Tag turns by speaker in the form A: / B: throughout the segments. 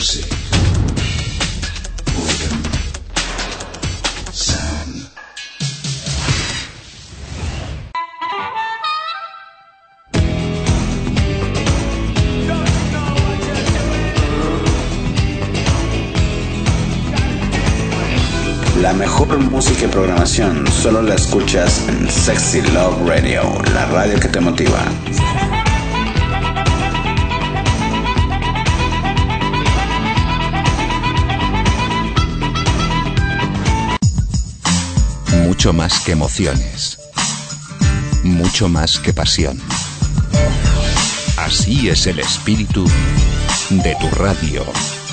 A: music. Boredom. Sound. La mejor música y programación solo la escuchas en Sexy Love Radio, la radio que te motiva.
B: Mucho más que emociones, mucho más que pasión. Así es el espíritu de tu radio.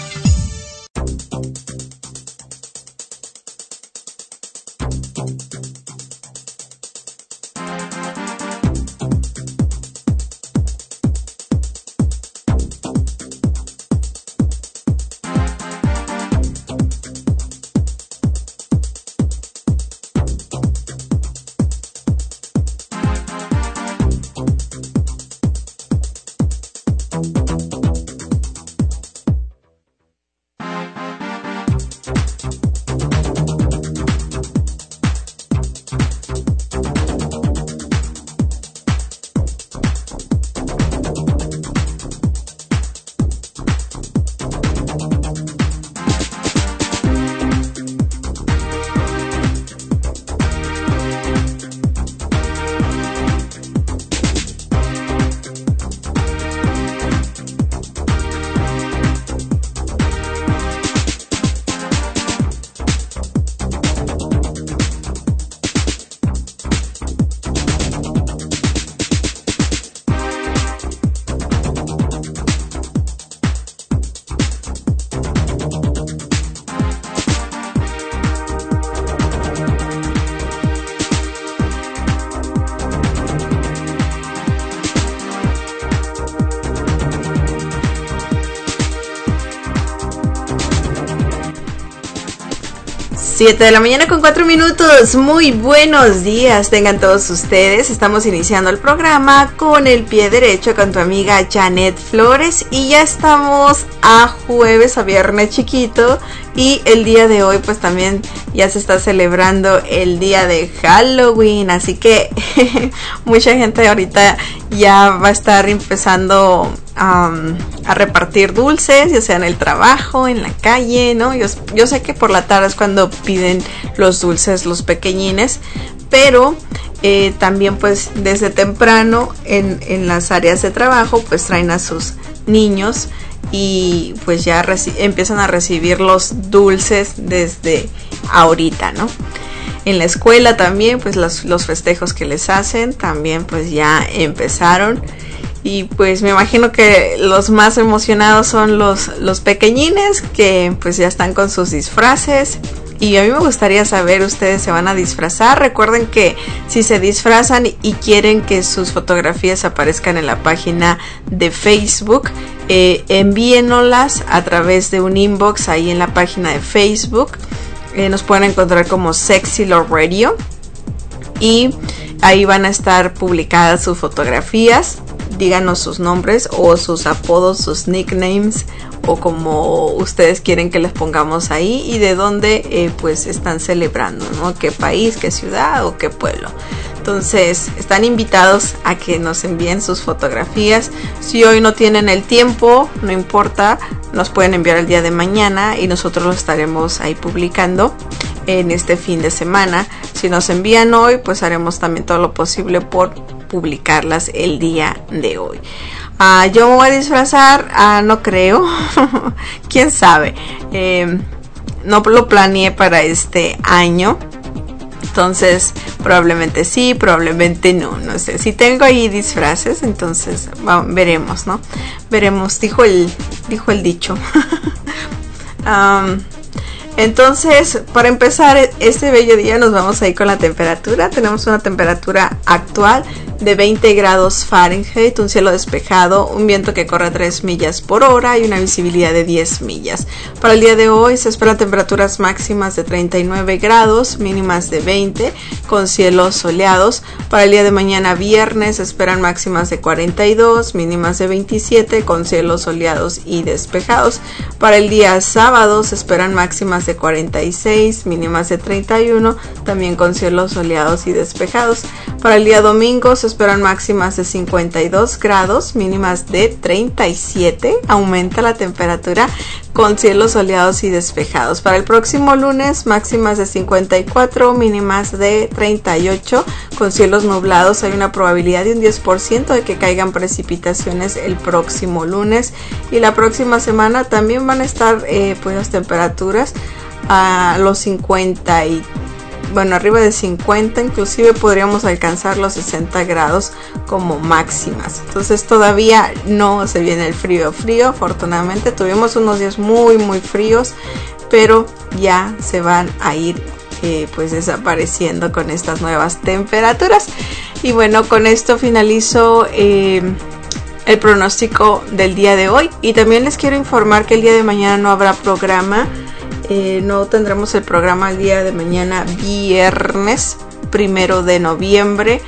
C: Siete de la mañana con 4 minutos. Muy buenos días tengan todos ustedes. Estamos iniciando el programa con el pie derecho con tu amiga Janet Flores y ya estamos a jueves, a viernes chiquito, y el día de hoy pues también ya se está celebrando el día de Halloween, así que mucha gente ahorita ya va a estar empezando a repartir dulces, ya sea en el trabajo, en la calle, ¿no? Yo sé que por la tarde es cuando piden los dulces los pequeñines, pero también pues desde temprano en las áreas de trabajo pues traen a sus niños y pues ya empiezan a recibir los dulces desde ahorita, ¿no? En la escuela también pues los festejos que les hacen también pues ya empezaron. Y pues me imagino que los más emocionados son los pequeñines que pues ya están con sus disfraces. Y a mí me gustaría saber, ¿ustedes se van a disfrazar? Recuerden que si se disfrazan y quieren que sus fotografías aparezcan en la página de Facebook, envíennoslas a través de un inbox ahí en la página de Facebook. Nos pueden encontrar como Sexy Love Radio y ahí van a estar publicadas sus fotografías. Díganos sus nombres o sus apodos, sus nicknames o como ustedes quieren que les pongamos ahí y de dónde pues están celebrando, ¿no? ¿Qué país, qué ciudad o qué pueblo? Entonces están invitados a que nos envíen sus fotografías. Si hoy no tienen el tiempo, no importa, nos pueden enviar el día de mañana y nosotros lo estaremos ahí publicando en este fin de semana. Si nos envían hoy, pues haremos también todo lo posible por publicarlas el día de hoy. Yo me voy a disfrazar, no creo, quién sabe, no lo planeé para este año, entonces probablemente sí, probablemente no sé, si tengo ahí disfraces, entonces veremos, ¿no? Veremos, dijo el dicho. Entonces, para empezar este bello día nos vamos a ir con la temperatura. Tenemos una temperatura actual de 20 grados Fahrenheit, un cielo despejado, un viento que corre 3 millas por hora y una visibilidad de 10 millas. Para el día de hoy se esperan temperaturas máximas de 39 grados, mínimas de 20, con cielos soleados. Para el día de mañana viernes se esperan máximas de 42, mínimas de 27, con cielos soleados y despejados. Para el día sábado se esperan máximas de 46, mínimas de 31, también con cielos soleados y despejados. Para el día domingo se esperan máximas de 52 grados, mínimas de 37, aumenta la temperatura con cielos soleados y despejados. Para el próximo lunes, máximas de 54, mínimas de 38, con cielos nublados. Hay una probabilidad de un 10% de que caigan precipitaciones el próximo lunes, y la próxima semana también van a estar pues las temperaturas a los 50 y arriba de 50, inclusive podríamos alcanzar los 60 grados como máximas. Entonces todavía no se viene el frío. Afortunadamente tuvimos unos días muy fríos, pero ya se van a ir pues desapareciendo con estas nuevas temperaturas. Y bueno, con esto finalizo el pronóstico del día de hoy, y también les quiero informar que el día de mañana no habrá programa. No tendremos el programa el día de mañana, viernes 1 de noviembre,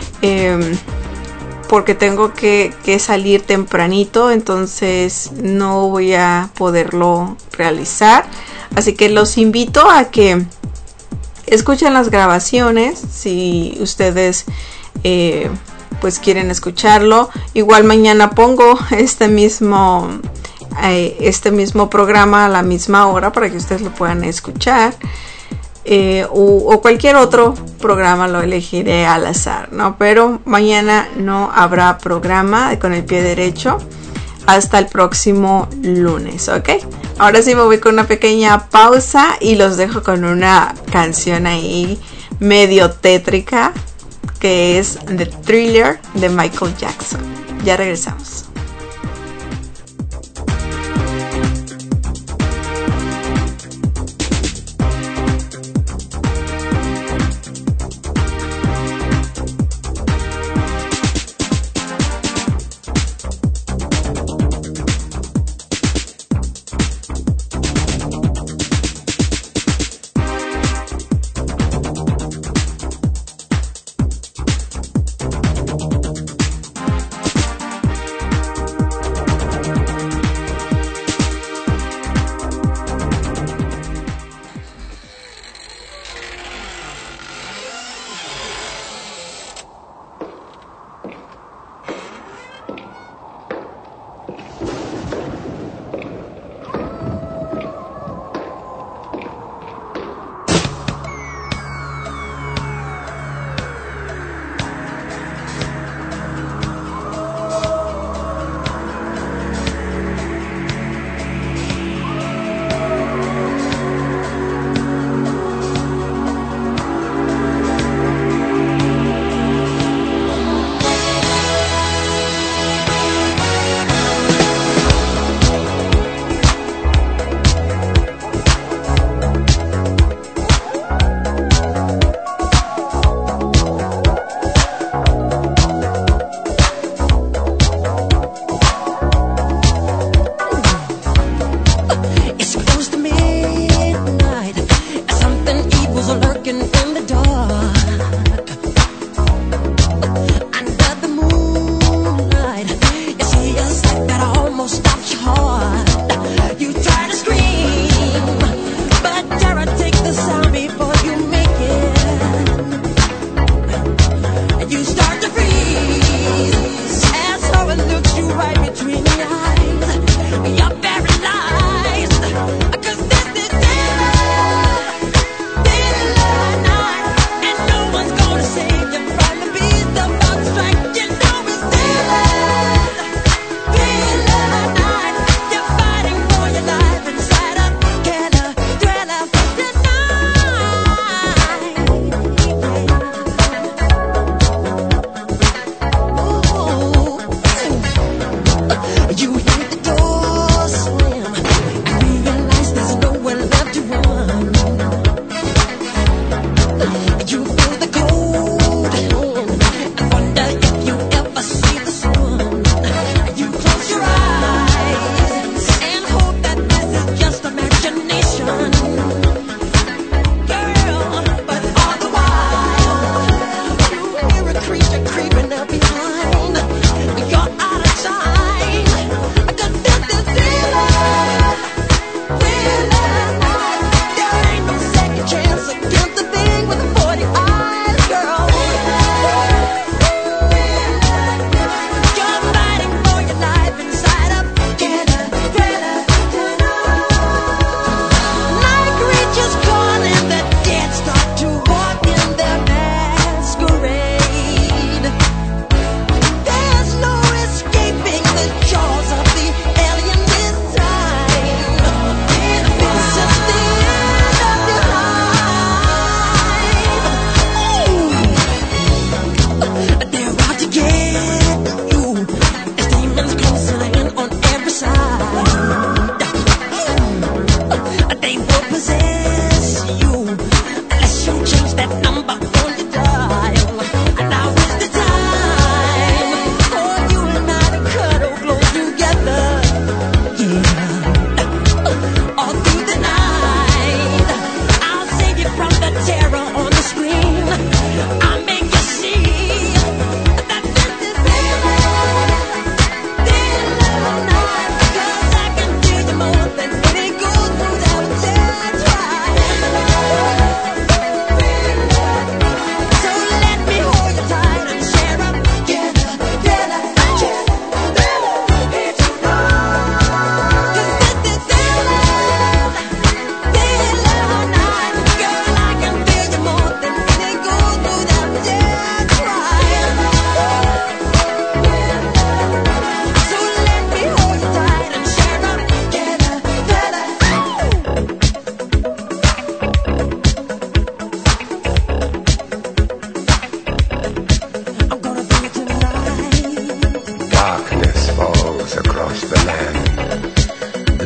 C: porque tengo que salir tempranito, entonces no voy a poderlo realizar. Así que los invito a que escuchen las grabaciones si ustedes pues quieren escucharlo. Igual mañana pongo este mismo programa a la misma hora para que ustedes lo puedan escuchar, o cualquier otro programa lo elegiré al azar, ¿no? Pero mañana no habrá programa con el pie derecho hasta el próximo lunes, ¿ok? Ahora sí me voy con una pequeña pausa y los dejo con una canción ahí medio tétrica, que es The Thriller de Michael Jackson. Ya regresamos.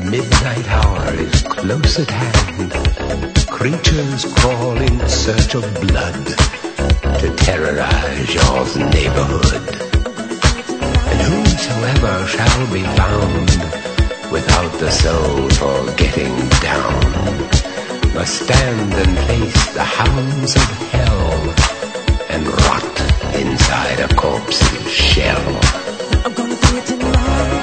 D: midnight hour is close at hand. Creatures crawl in search of blood to terrorize your neighborhood. And whosoever shall be found without the soul for getting down must stand and face the hounds of hell and rot inside a corpse's shell. I'm gonna do it tonight.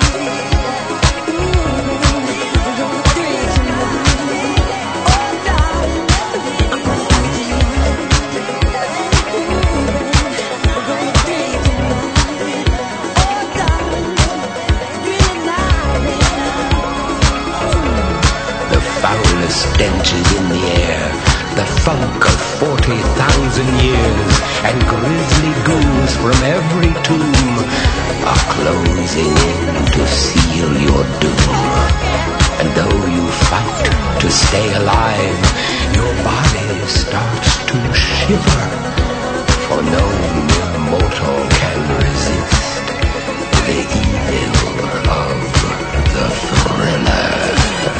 D: Stench is in the air, the funk of 40,000 years, and grisly ghouls from every tomb are closing in to seal your doom. And though you fight to stay alive, your body starts to shiver, for no mere mortal can resist the evil of the thriller.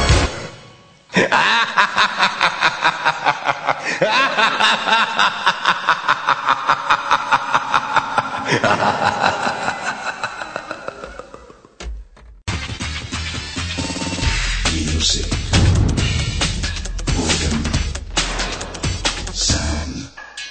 A: Music, rhythm, sound.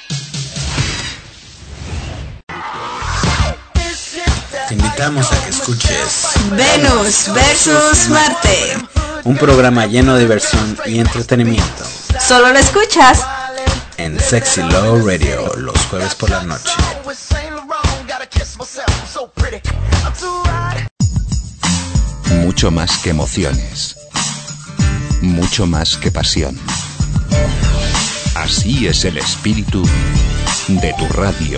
A: Te invitamos a que escuches
C: Venus versus Marte.
A: Un programa lleno de diversión y entretenimiento.
C: Solo lo escuchas
A: en Sexy Love Radio los jueves por la noche.
B: Mucho más que emociones. Mucho más que pasión. Así es el espíritu de tu radio.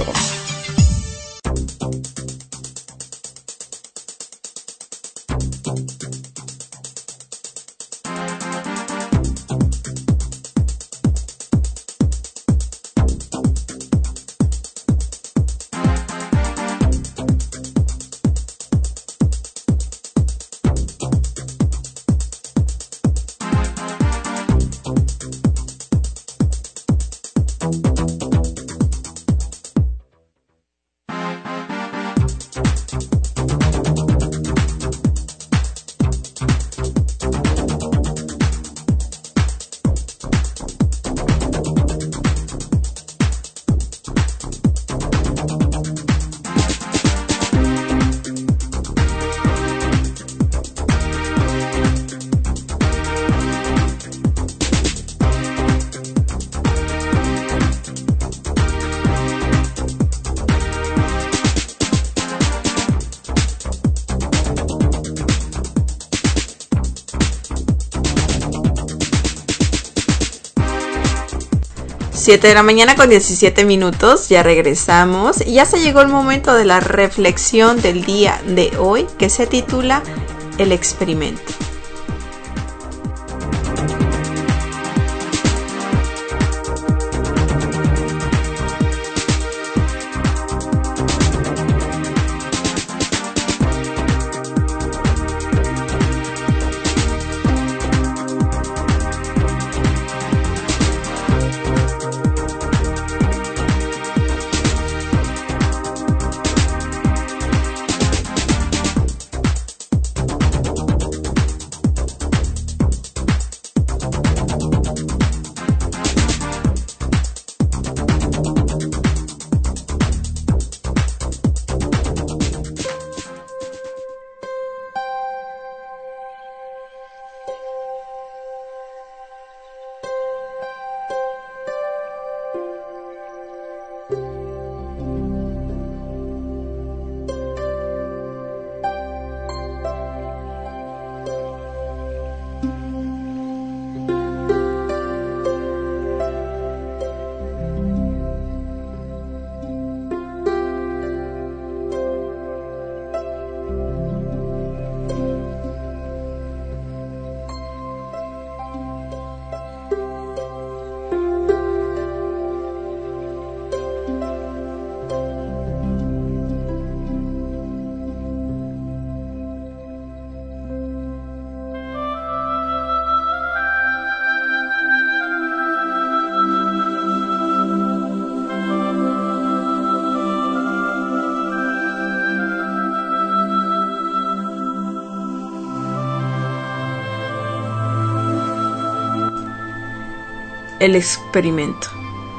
C: Siete de la mañana con 17 minutos, ya regresamos y ya se llegó el momento de la reflexión del día de hoy, que se titula El experimento. El experimento.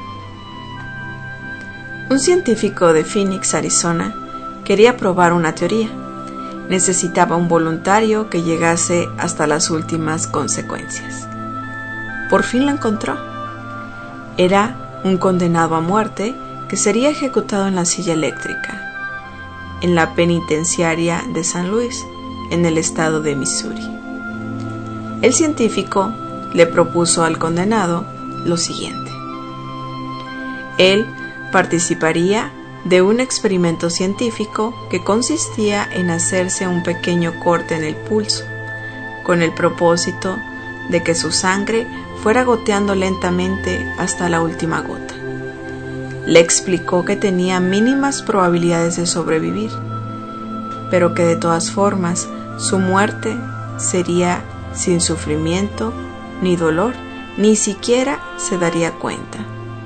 C: Un científico de Phoenix, Arizona, quería probar una teoría. Necesitaba un voluntario que llegase hasta las últimas consecuencias. Por fin lo encontró. Era un condenado a muerte que sería ejecutado en la silla eléctrica, en la penitenciaria de San Luis, en el estado de Missouri. El científico le propuso al condenado lo siguiente. Él participaría de un experimento científico que consistía en hacerse un pequeño corte en el pulso, con el propósito de que su sangre fuera goteando lentamente hasta la última gota. Le explicó que tenía mínimas probabilidades de sobrevivir, pero que de todas formas su muerte sería sin sufrimiento ni dolor, ni siquiera se daría cuenta.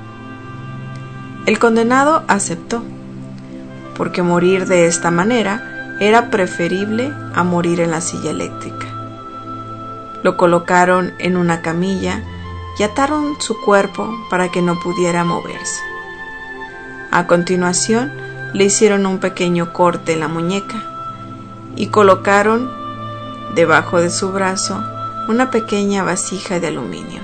C: El condenado aceptó, porque morir de esta manera era preferible a morir en la silla eléctrica. Lo colocaron en una camilla y ataron su cuerpo para que no pudiera moverse. A continuación, le hicieron un pequeño corte en la muñeca y colocaron debajo de su brazo una pequeña vasija de aluminio.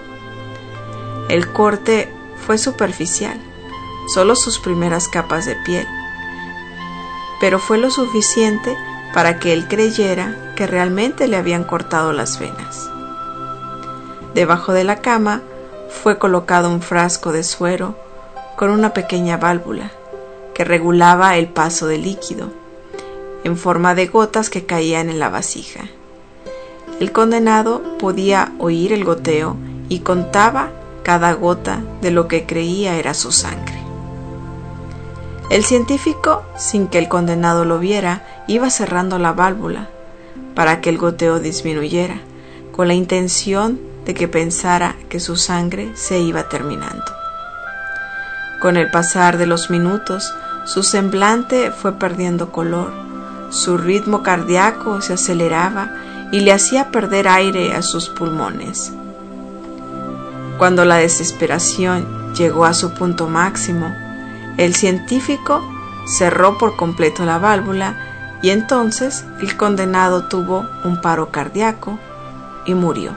C: El corte fue superficial, solo sus primeras capas de piel, pero fue lo suficiente para que él creyera que realmente le habían cortado las venas. Debajo de la cama fue colocado un frasco de suero con una pequeña válvula que regulaba el paso del líquido, en forma de gotas que caían en la vasija. El condenado podía oír el goteo y contaba cada gota de lo que creía era su sangre. El científico, sin que el condenado lo viera, iba cerrando la válvula para que el goteo disminuyera, con la intención de que pensara que su sangre se iba terminando. Con el pasar de los minutos, su semblante fue perdiendo color, su ritmo cardíaco se aceleraba y le hacía perder aire a sus pulmones. Cuando la desesperación llegó a su punto máximo, el científico cerró por completo la válvula y entonces el condenado tuvo un paro cardíaco y murió.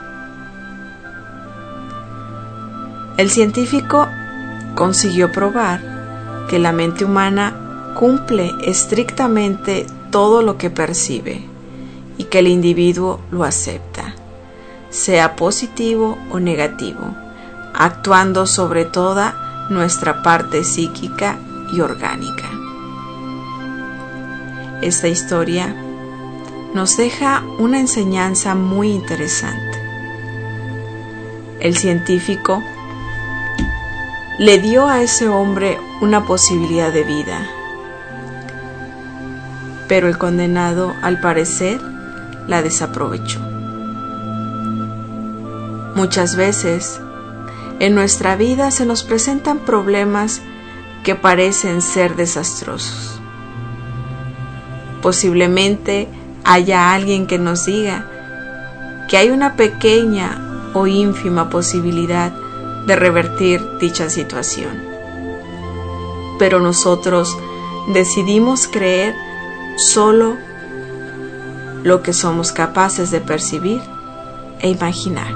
C: El científico consiguió probar que la mente humana cumple estrictamente todo lo que percibe y que el individuo lo acepta, sea positivo o negativo, actuando sobre toda nuestra parte psíquica y orgánica. Esta historia nos deja una enseñanza muy interesante. El científico le dio a ese hombre una posibilidad de vida, pero el condenado, al parecer, la desaprovechó. Muchas veces en nuestra vida se nos presentan problemas que parecen ser desastrosos. Posiblemente haya alguien que nos diga que hay una pequeña o ínfima posibilidad de revertir dicha situación. Pero nosotros decidimos creer solo lo que somos capaces de percibir e imaginar.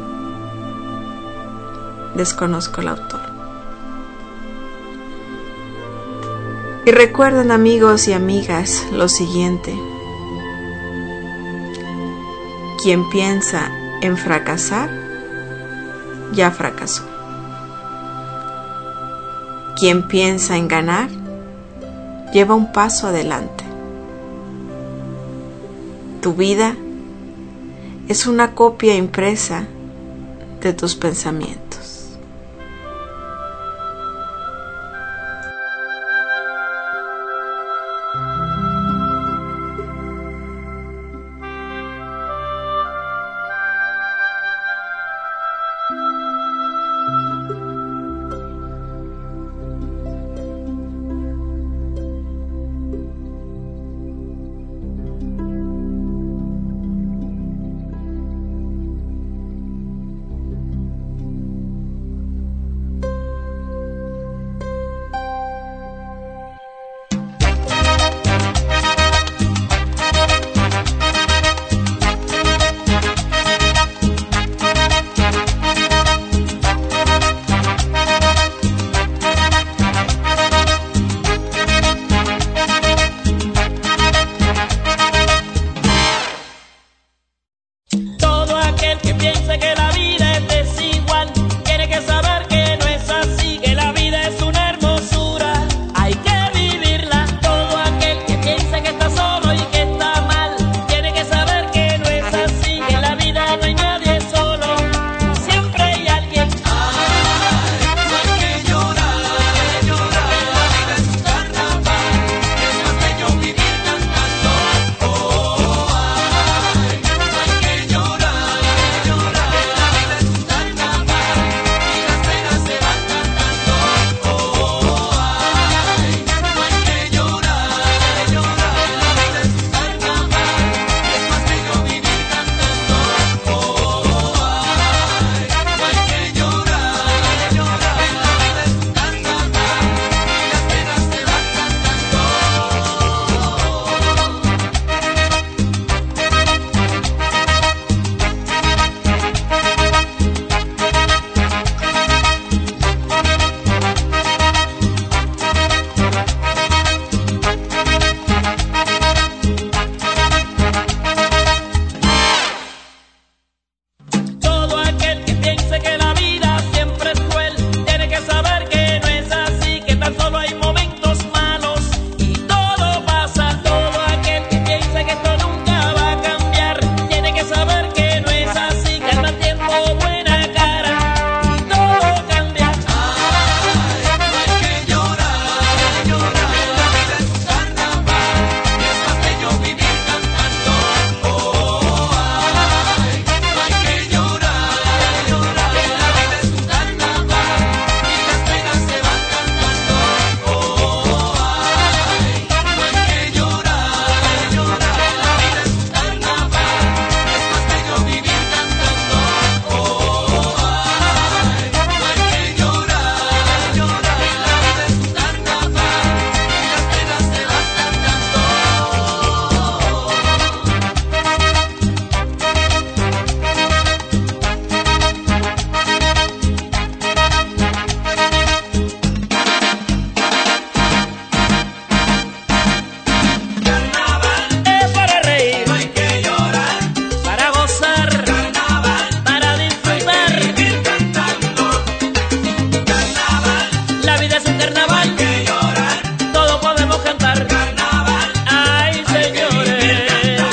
C: Desconozco el autor. Y recuerden, amigos y amigas, lo siguiente: quien piensa en fracasar, ya fracasó. Quien piensa en ganar, lleva un paso adelante. Tu vida es una copia impresa de tus pensamientos.
E: aquel que piense que la vida es desigual tiene que saber que no es así, que la vida es una hermosura, hay que vivirla. Todo aquel que piense que está solo y que está mal tiene que saber que no es así, que en la vida no hay nadie solo, siempre hay alguien.
F: Ay, no hay que llorar, llorar, la vida es un carnaval, es más bello vivir cantando. Oh, ay, no hay que llorar, llorar, la vida es un carnaval y las penas se van cantando. Oh, ay, no hay que llorar, llorar, la vida es un carnaval, es más bello vivir cantando. Oh, ay, no hay que llorar, llorar, la vida es un carnaval y las penas se van
E: Todo aquel que piense que la vida siempre es cruel tiene que saber que no es así, que tan solo hay momentos malos y todo pasa. Todo aquel que piense que esto nunca va a cambiar tiene que saber que no es así, que al mal tiempo buena cara y todo cambia.
F: Ay, no hay que llorar, llorar, la vida es un carnaval y es más bello vivir cantando. Oh, ay, no hay que llorar, llorar, la vida es un carnaval y las penas se van cantando. Oh, ay, no hay que llorar, llorar, la vida es un carnaval, es más bello vivir cantando. Oh, ay, no hay que llorar, llorar, la vida es un carnaval y las penas se van cantando. Carnaval,
E: Es para reír,
F: no hay que llorar.
E: para gozar,
F: Carnaval,
E: para disfrutar.
F: vivir cantando. Carnaval,
E: La vida es un carnaval,
F: que llorar.
E: todo podemos cantar.
F: Carnaval,
E: Ay, señores,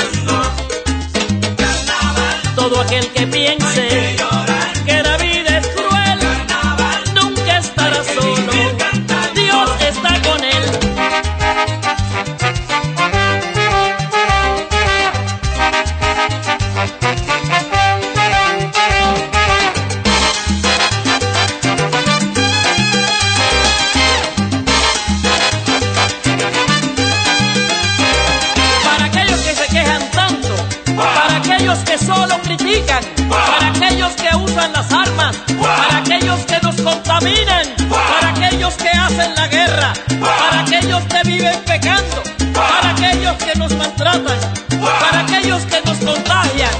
F: carnaval,
E: todo aquel que piense
F: que llorar.
E: que la vida es cruel
F: Carnaval,
E: nunca estará solo, Dios está con él. Para aquellos que se quejan tanto, para aquellos que solo critican, para aquellos que usan las armas, para aquellos que nos contaminan, para aquellos que hacen la guerra, para aquellos que viven pecando, para aquellos que nos maltratan, para aquellos que nos contagian.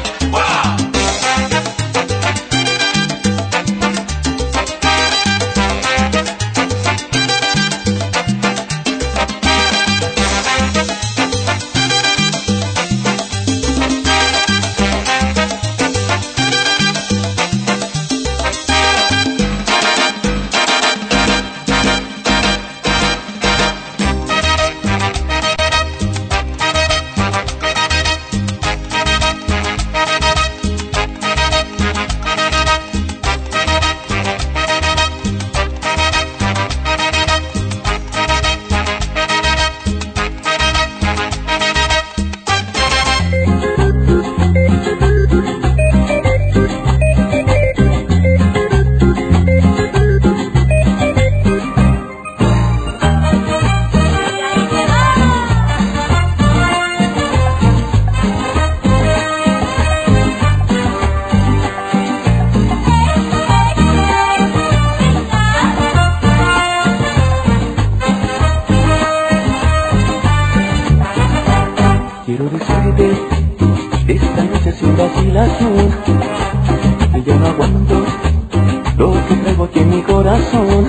G: Quiero decirte esta noche sin vacilación que ya no aguanto lo que traigo aquí en mi corazón.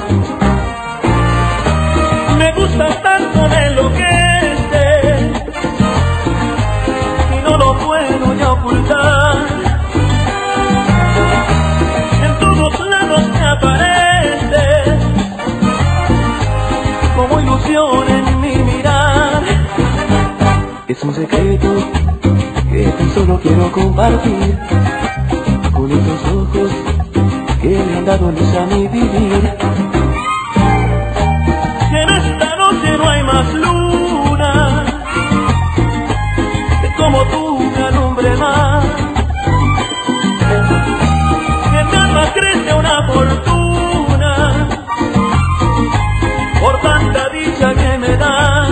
G: Me gusta tanto de lo que sé y no lo puedo ya ocultar. tan solo quiero compartir con esos ojos que le han dado luz a mi vivir.
H: Que en esta noche no hay más luna, que como tú me alumbre más, que mi alma crece una fortuna por tanta dicha que me da.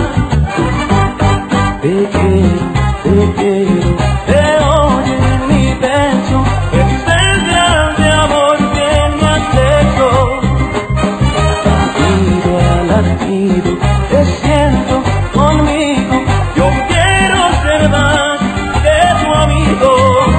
G: Te quiero,
H: Te oye en mi pecho, es el grande amor que me has hecho.
G: latido a latido,
H: Te siento conmigo, yo quiero ser más que tu amigo.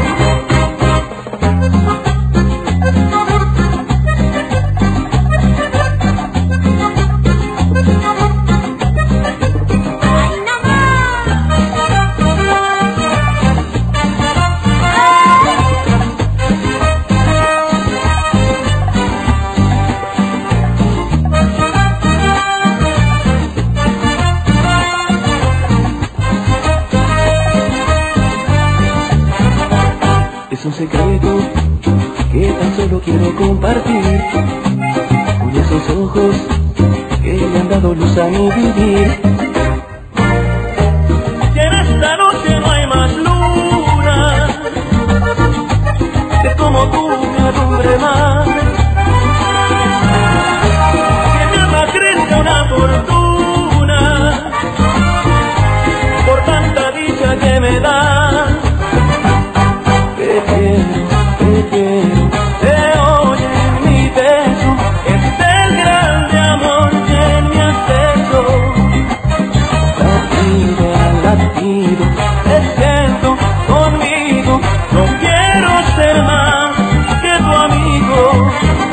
G: es un secreto que tan solo quiero compartir con esos ojos que le han dado luz a mi vivir.
H: Que en esta noche no hay más luna, que como tú me alumbre más, que mi alma crezca una fortuna por tanta dicha que me da.
G: Te quiero,
H: Te oye en mi pecho, es el grande amor que me has hecho.
G: latido a latido,
H: Te siento conmigo, no quiero ser más que tu amigo.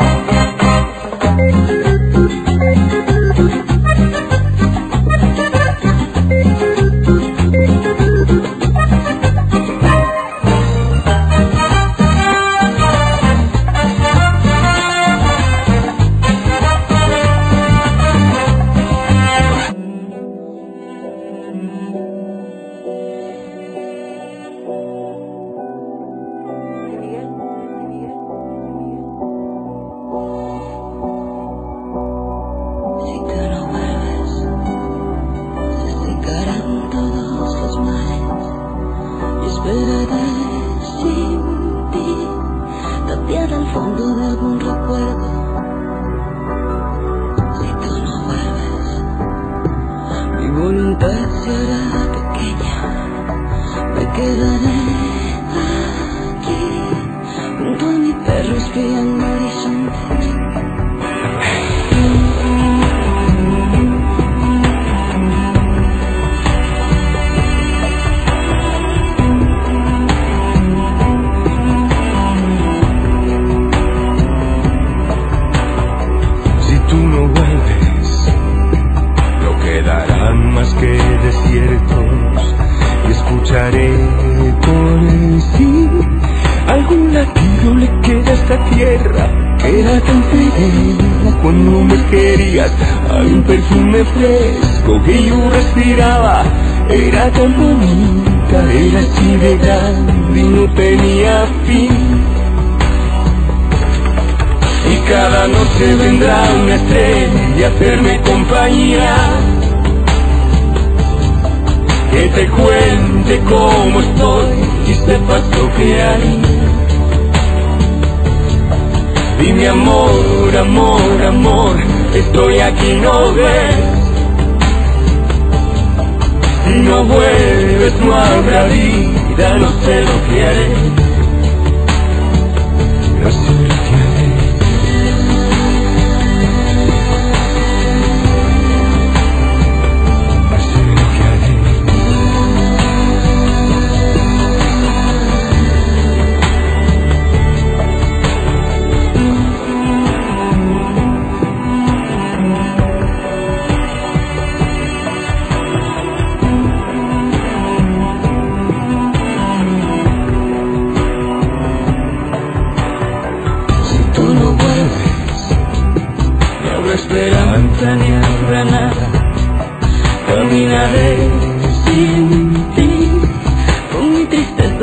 I: Si tú no vuelves, se secarán todos los mares. Y esperaré sin ti, tapiada al fondo de algún recuerdo. Si tú no vuelves, mi voluntad se hará pequeña. Me quedaré aquí, junto a mi perro espiando horizontes.
D: Si tú no vuelves, no quedarán más que desiertos y escucharé por sí algún latido le queda a esta tierra que era tan feliz cuando me querías. Hay un perfume fresco que yo respiraba, era tan bonita, era así de grande y no tenía fin. Y cada noche vendrá una estrella a hacerme compañía, que te cuente cómo estoy y sepas lo que hay. Dime amor, amor, amor, estoy aquí, no ves. Si no vuelves no habrá vida, no sé lo que haré. No sé lo que haré.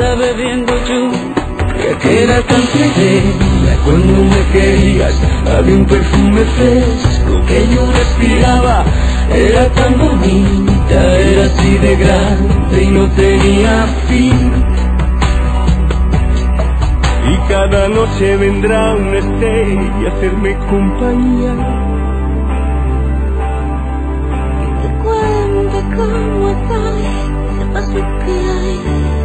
G: día bebiendo yo, que era tan tremenda cuando me querías. Había un perfume fresco que yo respiraba, era tan bonita, era así de grande y no tenía fin. Y cada noche vendrá una estrella a hacerme compañía,
I: que cuente cómo estoy, sepas lo que hay.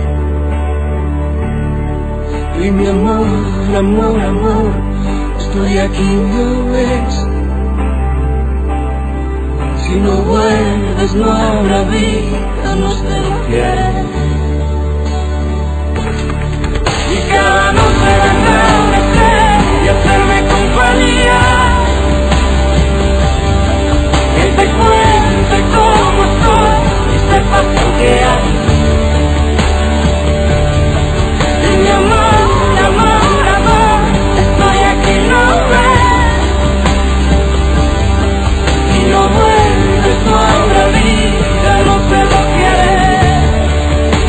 G: Y mi amor, amor, amor, estoy aquí, ¿no ves? Si no vuelves no habrá vida, no sé lo que haré. Y cada noche vendrá una estrella a hacerme compañía, que te cuente cómo estoy y sepas lo que hay. Y mi amor, amor, amor, estoy aquí, ¿no ves? Si no vuelves no habrá vida, no sé lo que haré.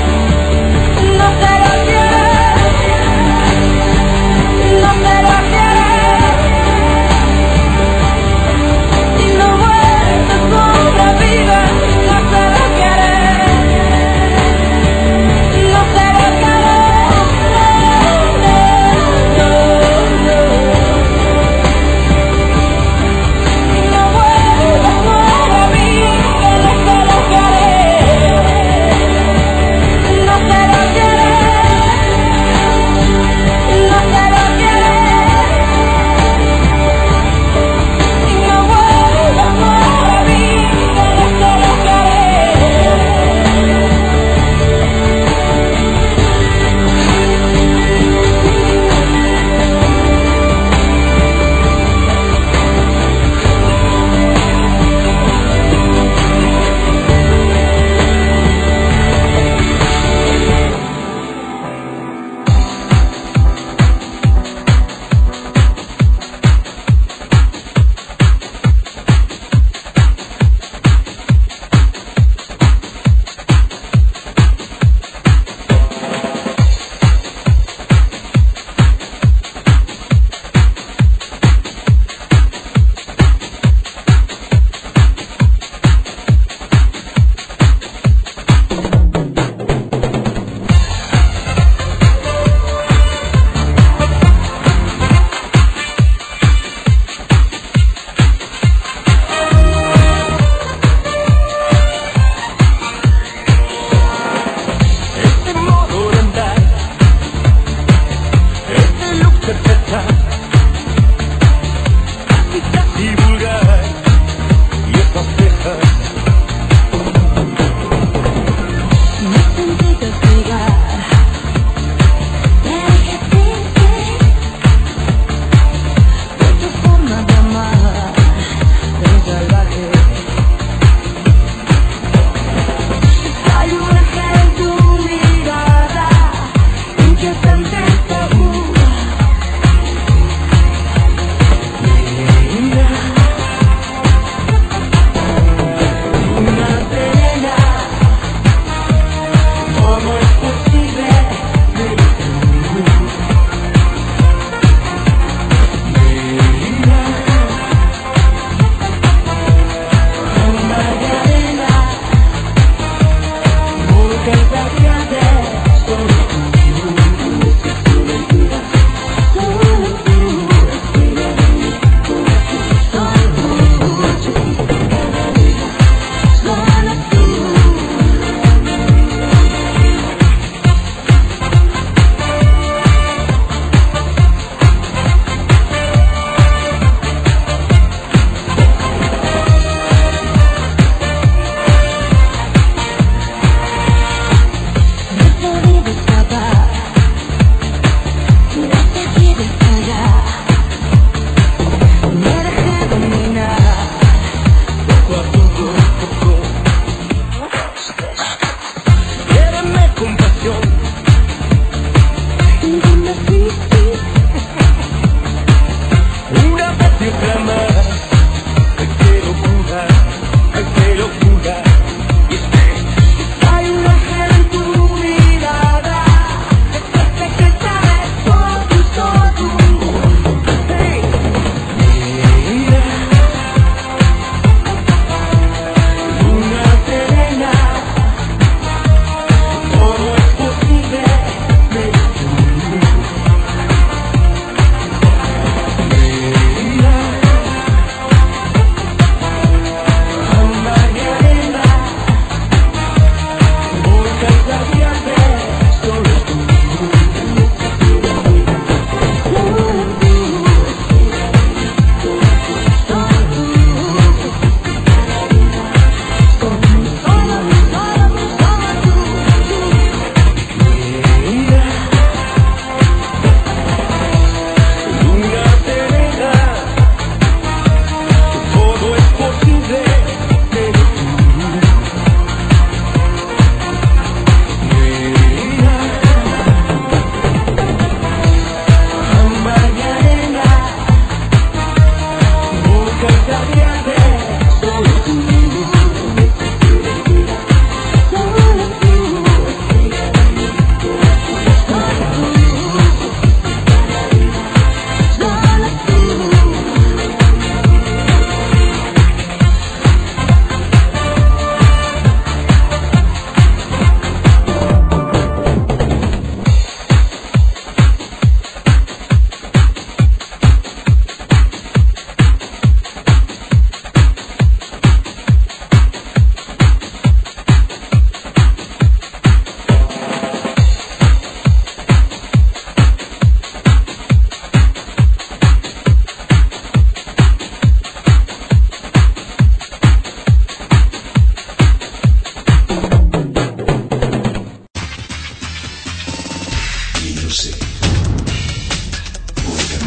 A: Music. Rhythm.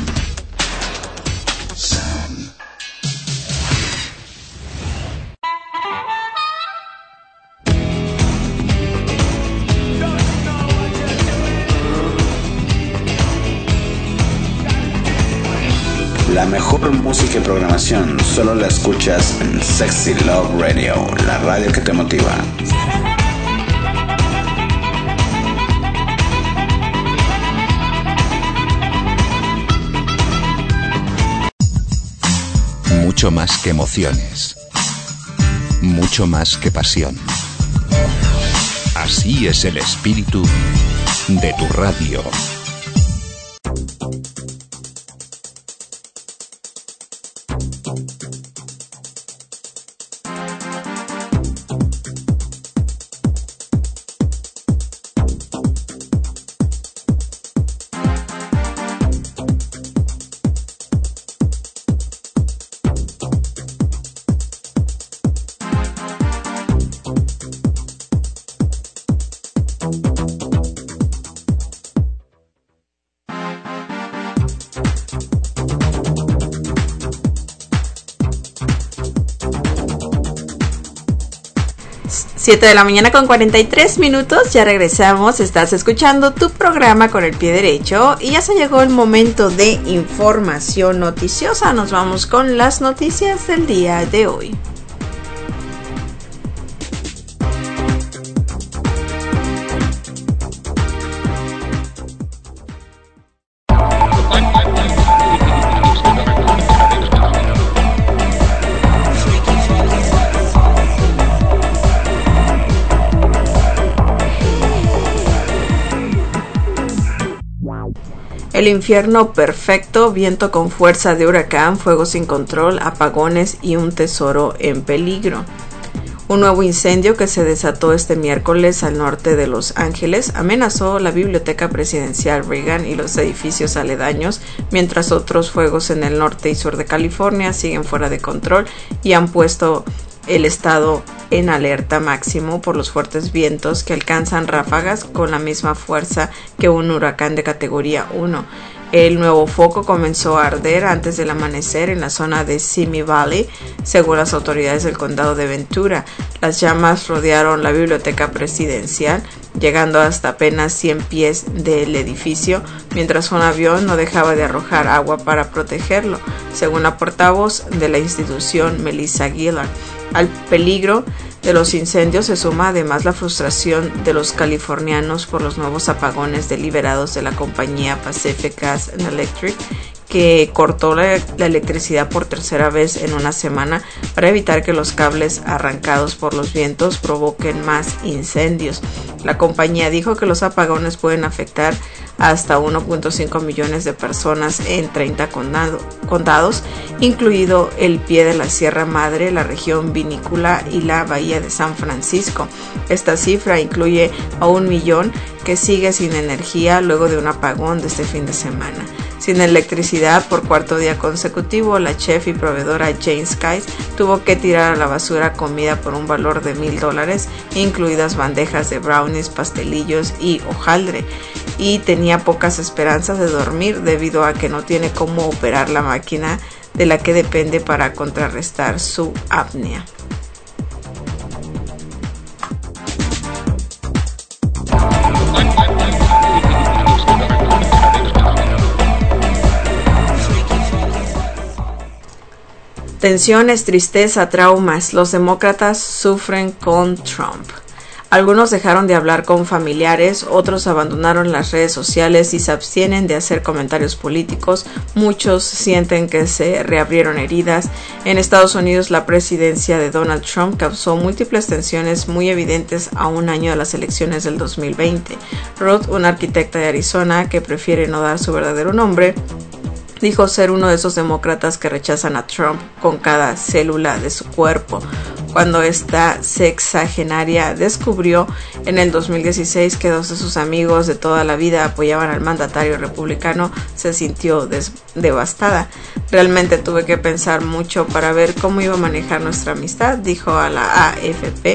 A: Sound. La mejor música y programación solo la escuchas en Sexy Love Radio, la radio que te motiva.
B: Mucho más que emociones. Mucho más que pasión. Así es el espíritu de tu radio.
C: Siete de la mañana con 43 minutos, ya regresamos, estás escuchando tu programa Con el Pie Derecho y ya se llegó el momento de información noticiosa. Nos vamos con las noticias del día de hoy. El infierno perfecto, viento con fuerza de huracán, fuego sin control, apagones y un tesoro en peligro. Un nuevo incendio que se desató este miércoles al norte de Los Ángeles amenazó la biblioteca presidencial Reagan y los edificios aledaños, mientras otros fuegos en el norte y sur de California siguen fuera de control y han puesto el estado en alerta máximo por los fuertes vientos que alcanzan ráfagas con la misma fuerza que un huracán de categoría 1. El nuevo foco comenzó a arder antes del amanecer en la zona de Simi Valley, según las autoridades del condado de Ventura. Las llamas rodearon la biblioteca presidencial, llegando hasta apenas 100 pies del edificio, mientras un avión no dejaba de arrojar agua para protegerlo, según la portavoz de la institución, Melissa Gillard. Al peligro de los incendios se suma además la frustración de los californianos por los nuevos apagones deliberados de la compañía Pacific Gas and Electric, que cortó la electricidad por tercera vez en una semana para evitar que los cables arrancados por los vientos provoquen más incendios. La compañía dijo que los apagones pueden afectar hasta 1.5 millones de personas en 30 condados, incluido el pie de la Sierra Madre, la región vinícola y la bahía de San Francisco. Esta cifra incluye a 1 millón que sigue sin energía luego de un apagón de este fin de semana. Sin electricidad por cuarto día consecutivo, la chef y proveedora Jane Skies tuvo que tirar a la basura comida por un valor de $1,000, incluidas bandejas de brownies, pastelillos y hojaldre, y tenía pocas esperanzas de dormir debido a que no tiene cómo operar la máquina de la que depende para contrarrestar su apnea. Tensiones, tristeza, traumas. Los demócratas sufren con Trump. Algunos dejaron de hablar con familiares, otros abandonaron las redes sociales y se abstienen de hacer comentarios políticos. Muchos sienten que se reabrieron heridas. En Estados Unidos, la presidencia de Donald Trump causó múltiples tensiones muy evidentes a un año de las elecciones del 2020. Ruth, una arquitecta de Arizona que prefiere no dar su verdadero nombre, dijo ser uno de esos demócratas que rechazan a Trump con cada célula de su cuerpo. Cuando esta sexagenaria descubrió en el 2016 que dos de sus amigos de toda la vida apoyaban al mandatario republicano, se sintió devastada. Realmente tuve que pensar mucho para ver cómo iba a manejar nuestra amistad, dijo a la AFP.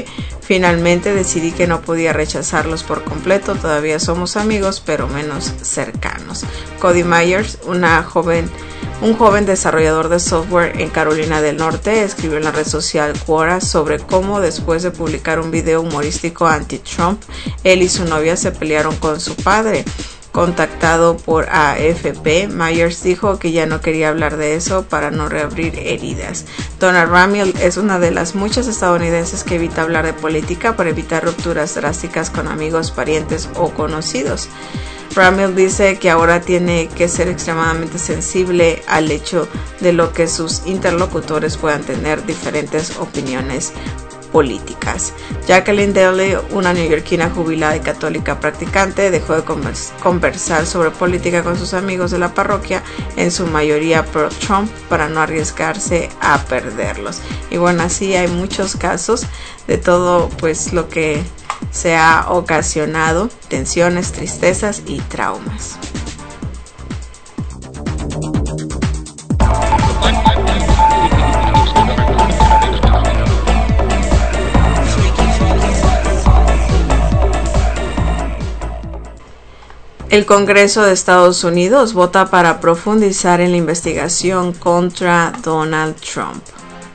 C: Finalmente decidí que no podía rechazarlos por completo, todavía somos amigos, pero menos cercanos. Cody Myers, un joven desarrollador de software en Carolina del Norte, escribió en la red social Quora sobre cómo después de publicar un video humorístico anti-Trump, él y su novia se pelearon con su padre. Contactado por AFP, Myers dijo que ya no quería hablar de eso para no reabrir heridas. Donna Ramiel es una de las muchas estadounidenses que evita hablar de política para evitar rupturas drásticas con amigos, parientes o conocidos. Ramiel dice que ahora tiene que ser extremadamente sensible al hecho de lo que sus interlocutores puedan tener diferentes opiniones políticas. Jacqueline Daly, una neoyorquina jubilada y católica practicante, dejó de conversar sobre política con sus amigos de la parroquia, en su mayoría pro-Trump, para no arriesgarse a perderlos. Y bueno, así hay muchos casos de todo pues lo que se ha ocasionado, tensiones, tristezas y traumas. El Congreso de Estados Unidos vota para profundizar en la investigación contra Donald Trump.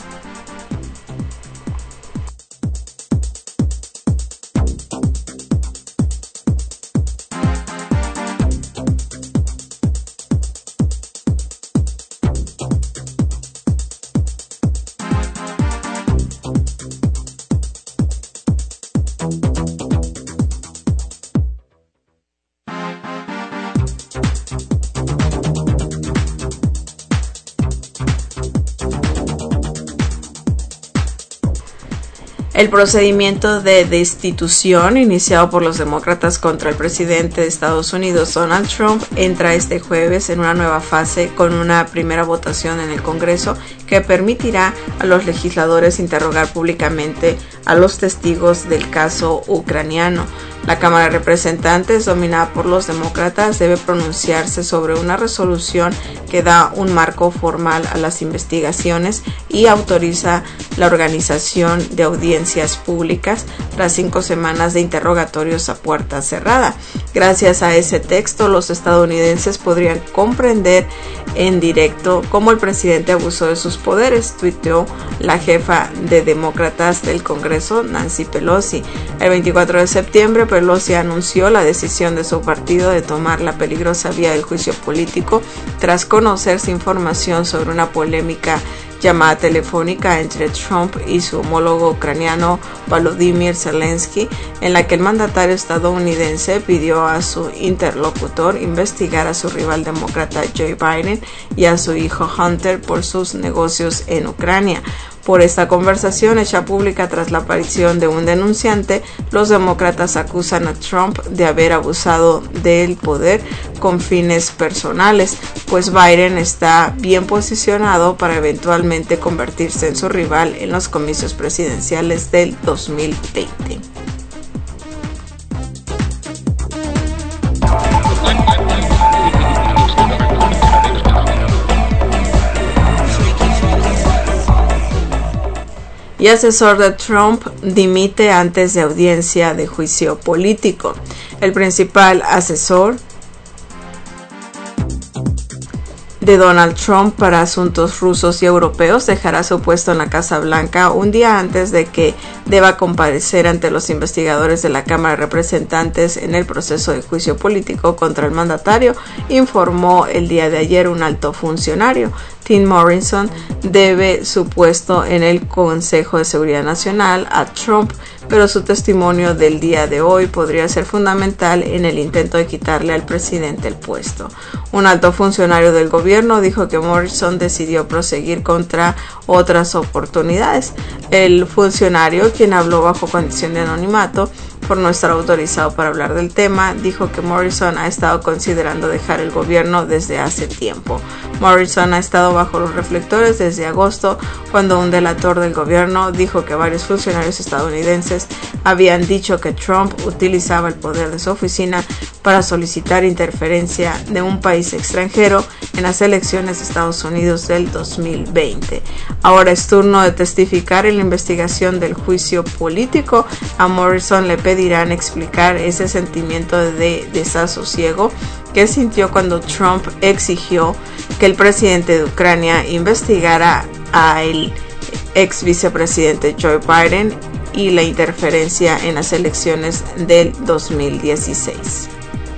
C: El procedimiento de destitución iniciado por los demócratas contra el presidente de Estados Unidos, Donald Trump, entra este jueves en una nueva fase con una primera votación en el Congreso que permitirá a los legisladores interrogar públicamente a los testigos del caso ucraniano. La Cámara de Representantes, dominada por los demócratas, debe pronunciarse sobre una resolución que da un marco formal a las investigaciones y autoriza la organización de audiencias públicas tras 5 semanas de interrogatorios a puerta cerrada. Gracias a ese texto, los estadounidenses podrían comprender en directo cómo el presidente abusó de sus poderes, tuiteó la jefa de demócratas del Congreso, Nancy Pelosi. El 24 de septiembre, Pelosi anunció la decisión de su partido de tomar la peligrosa vía del juicio político tras conocerse información sobre una polémica llamada telefónica entre Trump y su homólogo ucraniano Volodymyr Zelensky, en la que el mandatario estadounidense pidió a su interlocutor investigar a su rival demócrata Joe Biden y a su hijo Hunter por sus negocios en Ucrania. Por esta conversación hecha pública tras la aparición de un denunciante, los demócratas acusan a Trump de haber abusado del poder con fines personales, pues Biden está bien posicionado para eventualmente convertirse en su rival en los comicios presidenciales del 2020. Y asesor de Trump dimite antes de audiencia de juicio político. El principal asesor de Donald Trump para asuntos rusos y europeos dejará su puesto en la Casa Blanca un día antes de que deba comparecer ante los investigadores de la Cámara de Representantes en el proceso de juicio político contra el mandatario, informó el día de ayer un alto funcionario. Tim Morrison debe su puesto en el Consejo de Seguridad Nacional a Trump, pero su testimonio del día de hoy podría ser fundamental en el intento de quitarle al presidente el puesto. Un alto funcionario del gobierno dijo que Morrison decidió proseguir contra otras oportunidades. El funcionario, quien habló bajo condición de anonimato por no estar autorizado para hablar del tema, dijo que Morrison ha estado considerando dejar el gobierno desde hace tiempo. Morrison ha estado bajo los reflectores desde agosto, cuando un delator del gobierno dijo que varios funcionarios estadounidenses habían dicho que Trump utilizaba el poder de su oficina para solicitar interferencia de un país extranjero en las elecciones de Estados Unidos del 2020. Ahora es turno de testificar en la investigación del juicio político. A Morrison le pedirán explicar ese sentimiento de desasosiego que sintió cuando Trump exigió que el presidente de Ucrania investigara al ex vicepresidente Joe Biden y la interferencia en las elecciones del 2016.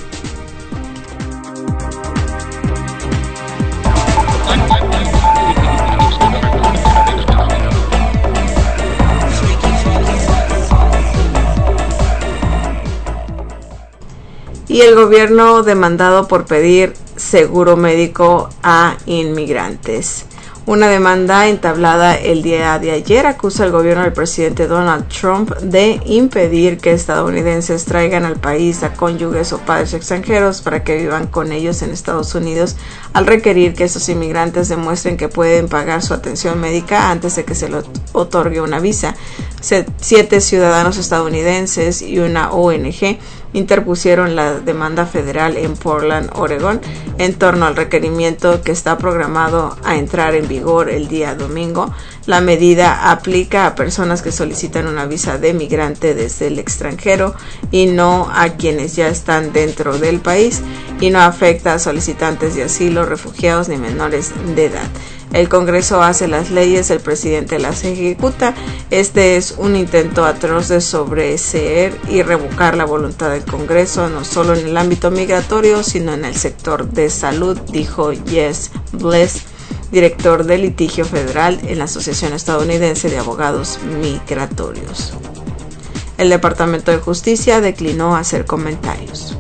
C: Y el gobierno demandado por pedir seguro médico a inmigrantes. Una demanda entablada el día de ayer acusa al gobierno del presidente Donald Trump de impedir que estadounidenses traigan al país a cónyuges o padres extranjeros para que vivan con ellos en Estados Unidos, al requerir que esos inmigrantes demuestren que pueden pagar su atención médica antes de que se les otorgue una visa. 7 ciudadanos estadounidenses y una ONG interpusieron la demanda federal en Portland, Oregón, en torno al requerimiento que está programado a entrar en vigor el día domingo. La medida aplica a personas que solicitan una visa de migrante desde el extranjero y no a quienes ya están dentro del país, y no afecta a solicitantes de asilo, refugiados ni menores de edad. El Congreso hace las leyes, el presidente las ejecuta. Este es un intento atroz de sobreseer y revocar la voluntad del Congreso, no solo en el ámbito migratorio, sino en el sector de salud, dijo Jess Bliss, director de litigio federal en la Asociación Estadounidense de Abogados Migratorios. El Departamento de Justicia declinó hacer comentarios.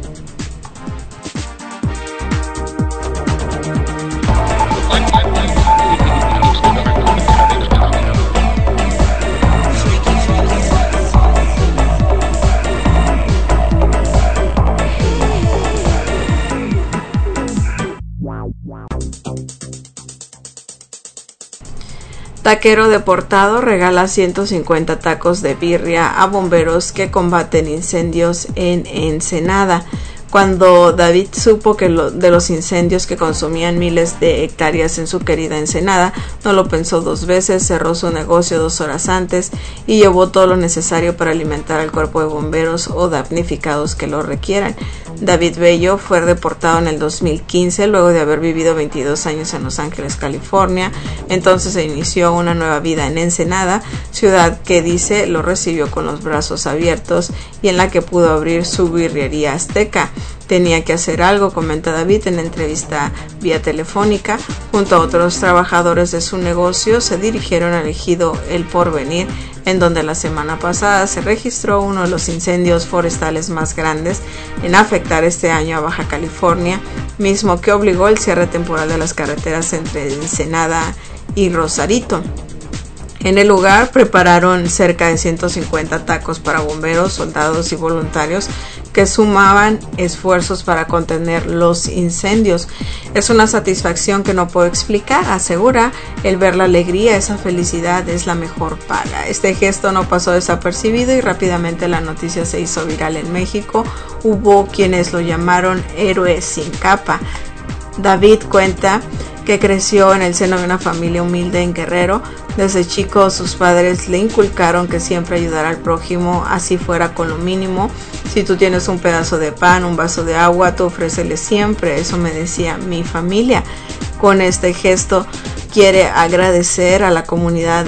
C: Taquero deportado regala 150 tacos de birria a bomberos que combaten incendios en Ensenada. Cuando David supo que de los incendios que consumían miles de hectáreas en su querida Ensenada, no lo pensó 2 veces, cerró su negocio 2 horas antes y llevó todo lo necesario para alimentar al cuerpo de bomberos o damnificados que lo requieran. David Bello fue deportado en el 2015 luego de haber vivido 22 años en Los Ángeles, California. Entonces se inició una nueva vida en Ensenada, ciudad que dice lo recibió con los brazos abiertos y en la que pudo abrir su birrería azteca. Tenía que hacer algo, comenta David en la entrevista vía telefónica. Junto a otros trabajadores de su negocio se dirigieron al ejido El Porvenir, en donde la semana pasada se registró uno de los incendios forestales más grandes en afectar este año a Baja California, mismo que obligó el cierre temporal de las carreteras entre Ensenada y Rosarito. En el lugar prepararon cerca de 150 tacos para bomberos, soldados y voluntarios que sumaban esfuerzos para contener los incendios. Es una satisfacción que no puedo explicar, asegura. El ver la alegría, esa felicidad es la mejor paga. Este gesto no pasó desapercibido y rápidamente la noticia se hizo viral en México. Hubo quienes lo llamaron héroe sin capa. David cuenta que creció en el seno de una familia humilde en Guerrero. Desde chico sus padres le inculcaron que siempre ayudara al prójimo, así fuera con lo mínimo. Si tú tienes un pedazo de pan, un vaso de agua, tú ofrécele siempre. Eso me decía mi familia. Con este gesto quiere agradecer a la comunidad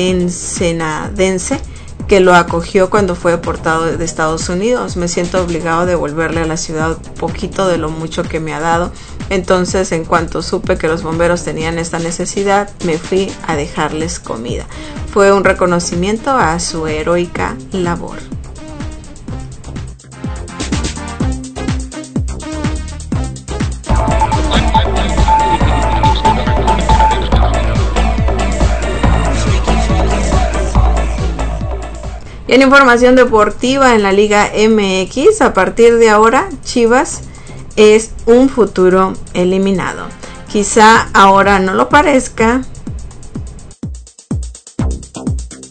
C: ensenadense que lo acogió cuando fue deportado de Estados Unidos. Me siento obligado a devolverle a la ciudad poquito de lo mucho que me ha dado. Entonces, en cuanto supe que los bomberos tenían esta necesidad, me fui a dejarles comida. Fue un reconocimiento a su heroica labor. Y en información deportiva en la Liga MX, a partir de ahora, Chivas es un futuro eliminado. Quizá ahora no lo parezca,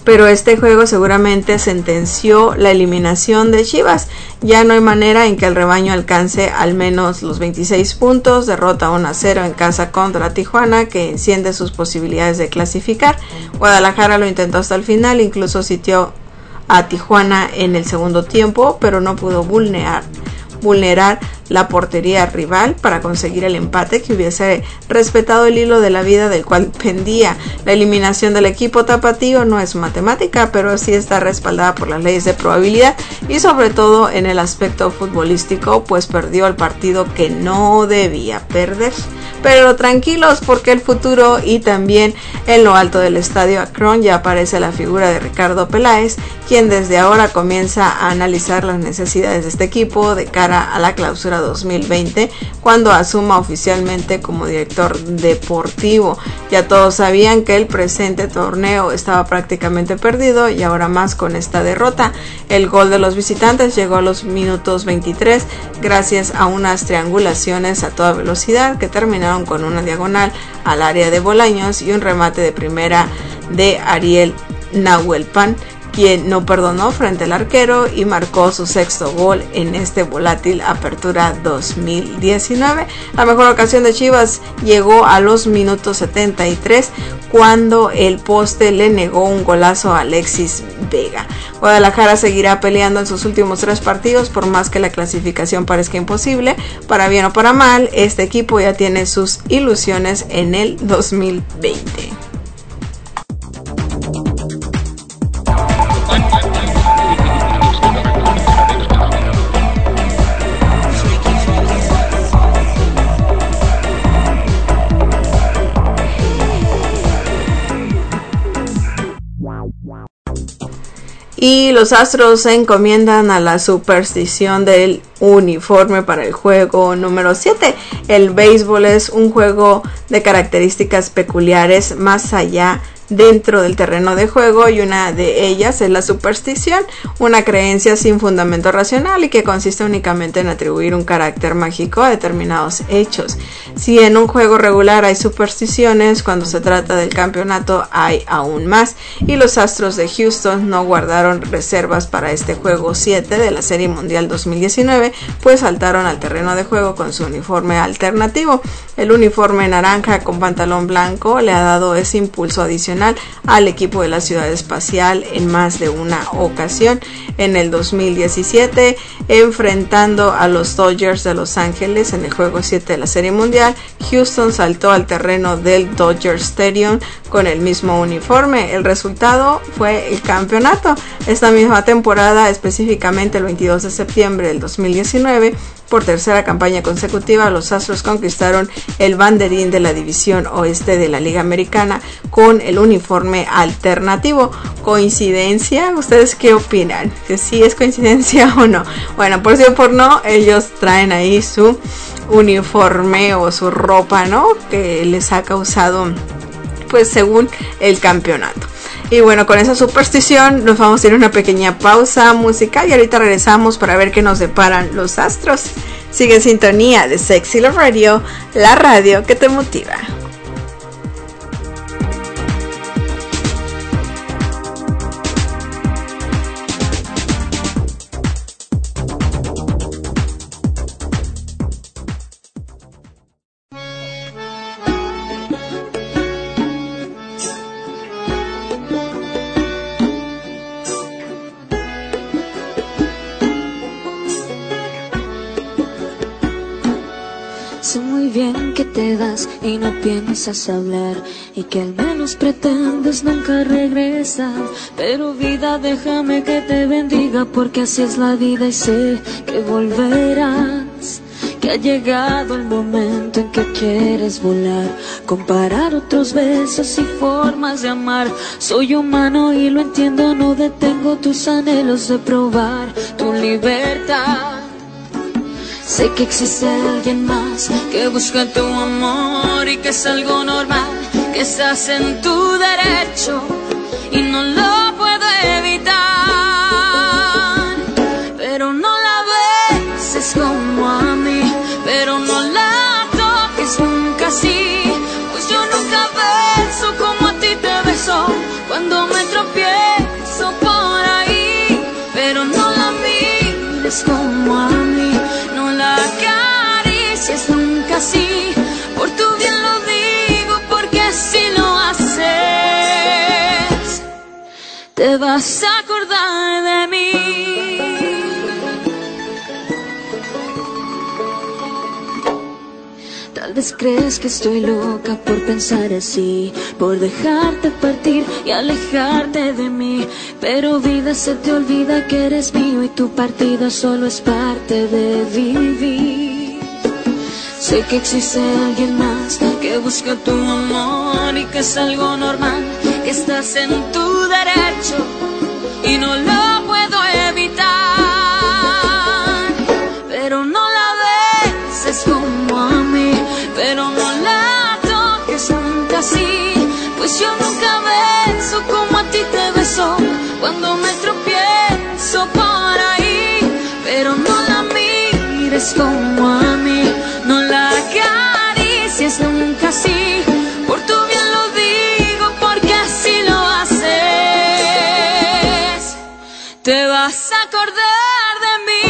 C: pero este juego seguramente sentenció la eliminación de Chivas. Ya no hay manera en que el rebaño alcance al menos los 26 puntos, derrota 1-0 en casa contra Tijuana, que enciende sus posibilidades de clasificar. Guadalajara lo intentó hasta el final, incluso sitió a Tijuana en el segundo tiempo, pero no pudo vulnerar la portería rival para conseguir el empate que hubiese respetado el hilo de la vida del cual pendía. La eliminación del equipo tapatío no es matemática, pero sí está respaldada por las leyes de probabilidad y sobre todo en el aspecto futbolístico, pues perdió el partido que no debía perder. Pero tranquilos, porque el futuro y también en lo alto del estadio Akron ya aparece la figura de Ricardo Peláez, quien desde ahora comienza a analizar las necesidades de este equipo de cara a la clausura 2020, cuando asuma oficialmente como director deportivo. Ya todos sabían que el presente torneo estaba prácticamente perdido y ahora más con esta derrota. El gol de los visitantes llegó a los minutos 23 gracias a unas triangulaciones a toda velocidad que terminaron con una diagonal al área de Bolaños y un remate de primera de Ariel Nahuelpan, quien no perdonó frente al arquero y marcó su sexto gol en este volátil Apertura 2019. La mejor ocasión de Chivas llegó a los minutos 73 cuando el poste le negó un golazo a Alexis Vega. Guadalajara seguirá peleando en sus últimos 3 partidos, por más que la clasificación parezca imposible. Para bien o para mal, este equipo ya tiene sus ilusiones en el 2020. Y los Astros se encomiendan a la superstición del uniforme para el juego número 7. El béisbol es un juego de características peculiares más allá dentro del terreno de juego, y una de ellas es la superstición, una creencia sin fundamento racional y que consiste únicamente en atribuir un carácter mágico a determinados hechos. Si en un juego regular hay supersticiones, cuando se trata del campeonato hay aún más, y los Astros de Houston no guardaron reservas para este juego 7 de la Serie Mundial 2019, pues saltaron al terreno de juego con su uniforme alternativo. El uniforme naranja con pantalón blanco le ha dado ese impulso adicional al equipo de la Ciudad Espacial en más de una ocasión. En el 2017, enfrentando a los Dodgers de Los Ángeles en el juego 7 de la Serie Mundial, Houston saltó al terreno del Dodger Stadium con el mismo uniforme. El resultado fue el campeonato. Esta misma temporada, específicamente el 22 de septiembre del 2019, por tercera campaña consecutiva, los Astros conquistaron el banderín de la División Oeste de la Liga Americana con el uniforme alternativo. ¿Coincidencia? ¿Ustedes qué opinan? ¿Que sí es coincidencia o no? Bueno, por sí o por no, ellos traen ahí su uniforme o su ropa, ¿no?, que les ha causado, pues, según el campeonato. Y bueno, con esa superstición nos vamos a ir a una pequeña pausa musical y ahorita regresamos para ver qué nos deparan los Astros. Sigue en sintonía de Sexy Love Radio, la radio que te motiva.
I: Sé muy bien que te vas y no piensas hablar, y que al menos pretendes nunca regresar. Pero vida, déjame que te bendiga, porque así es la vida y sé que volverás. Que ha llegado el momento en que quieres volar, comparar otros besos y formas de amar. Soy humano y lo entiendo, no detengo tus anhelos de probar tu libertad. Sé que existe alguien más que busca tu amor y que es algo normal, que estás en tu derecho y no lo puedo evitar. Pero no la beses como a mí, pero no la toques nunca así, pues yo nunca beso como a ti te beso. Cuando me tropiezo te vas a acordar de mí. Tal vez crees que estoy loca por pensar así, por dejarte partir y alejarte de mí. Pero vida, se te olvida que eres mío y tu partida solo es parte de vivir. Sé que existe alguien más que busca tu amor y que es algo normal, que estás en tu derecho y no lo puedo evitar. Pero no la beses como a mí, pero no la toques nunca así, pues yo nunca beso como a ti te beso cuando me tropiezo por ahí. Pero no la mires como a mí, no la acaricies nunca así, por tu bien lo digo porque así lo haces. Te vas a acordar de mí.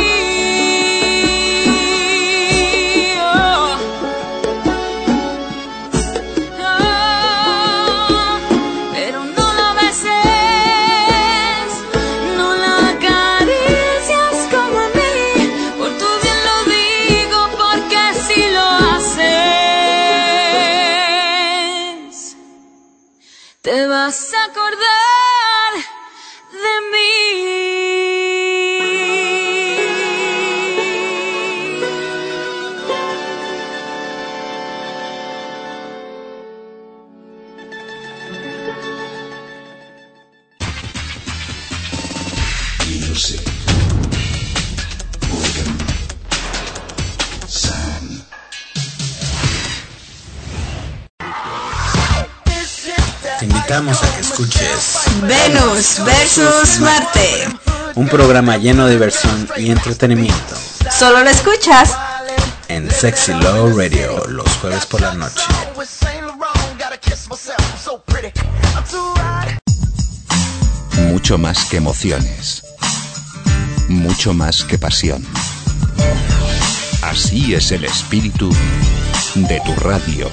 I: Te vas a acordar de mí.
B: Music. Organ. Sound.
A: Te invitamos a que escuches
C: Venus versus Marte.
A: un programa lleno de diversión y entretenimiento
C: Solo lo escuchas
A: en Sexy Love Radio los jueves por la noche.
B: Mucho más que emociones. Mucho más que pasión. Así es el espíritu de tu radio.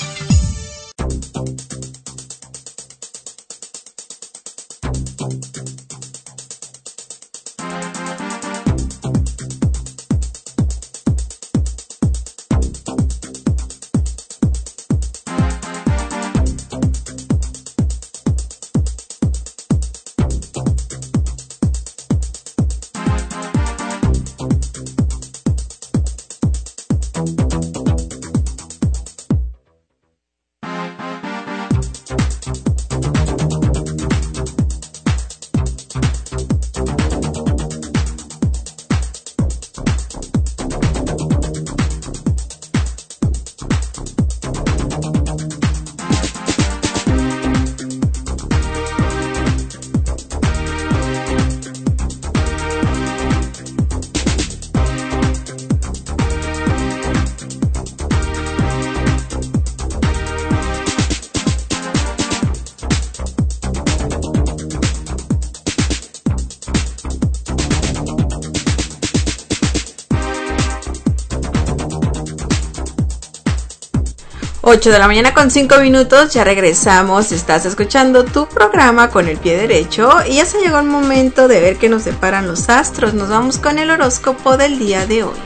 C: Ocho de la mañana con 5 minutos, ya regresamos, estás escuchando tu programa con el pie derecho y ya se llegó el momento de ver qué nos deparan los astros. Nos vamos con el horóscopo del día de hoy.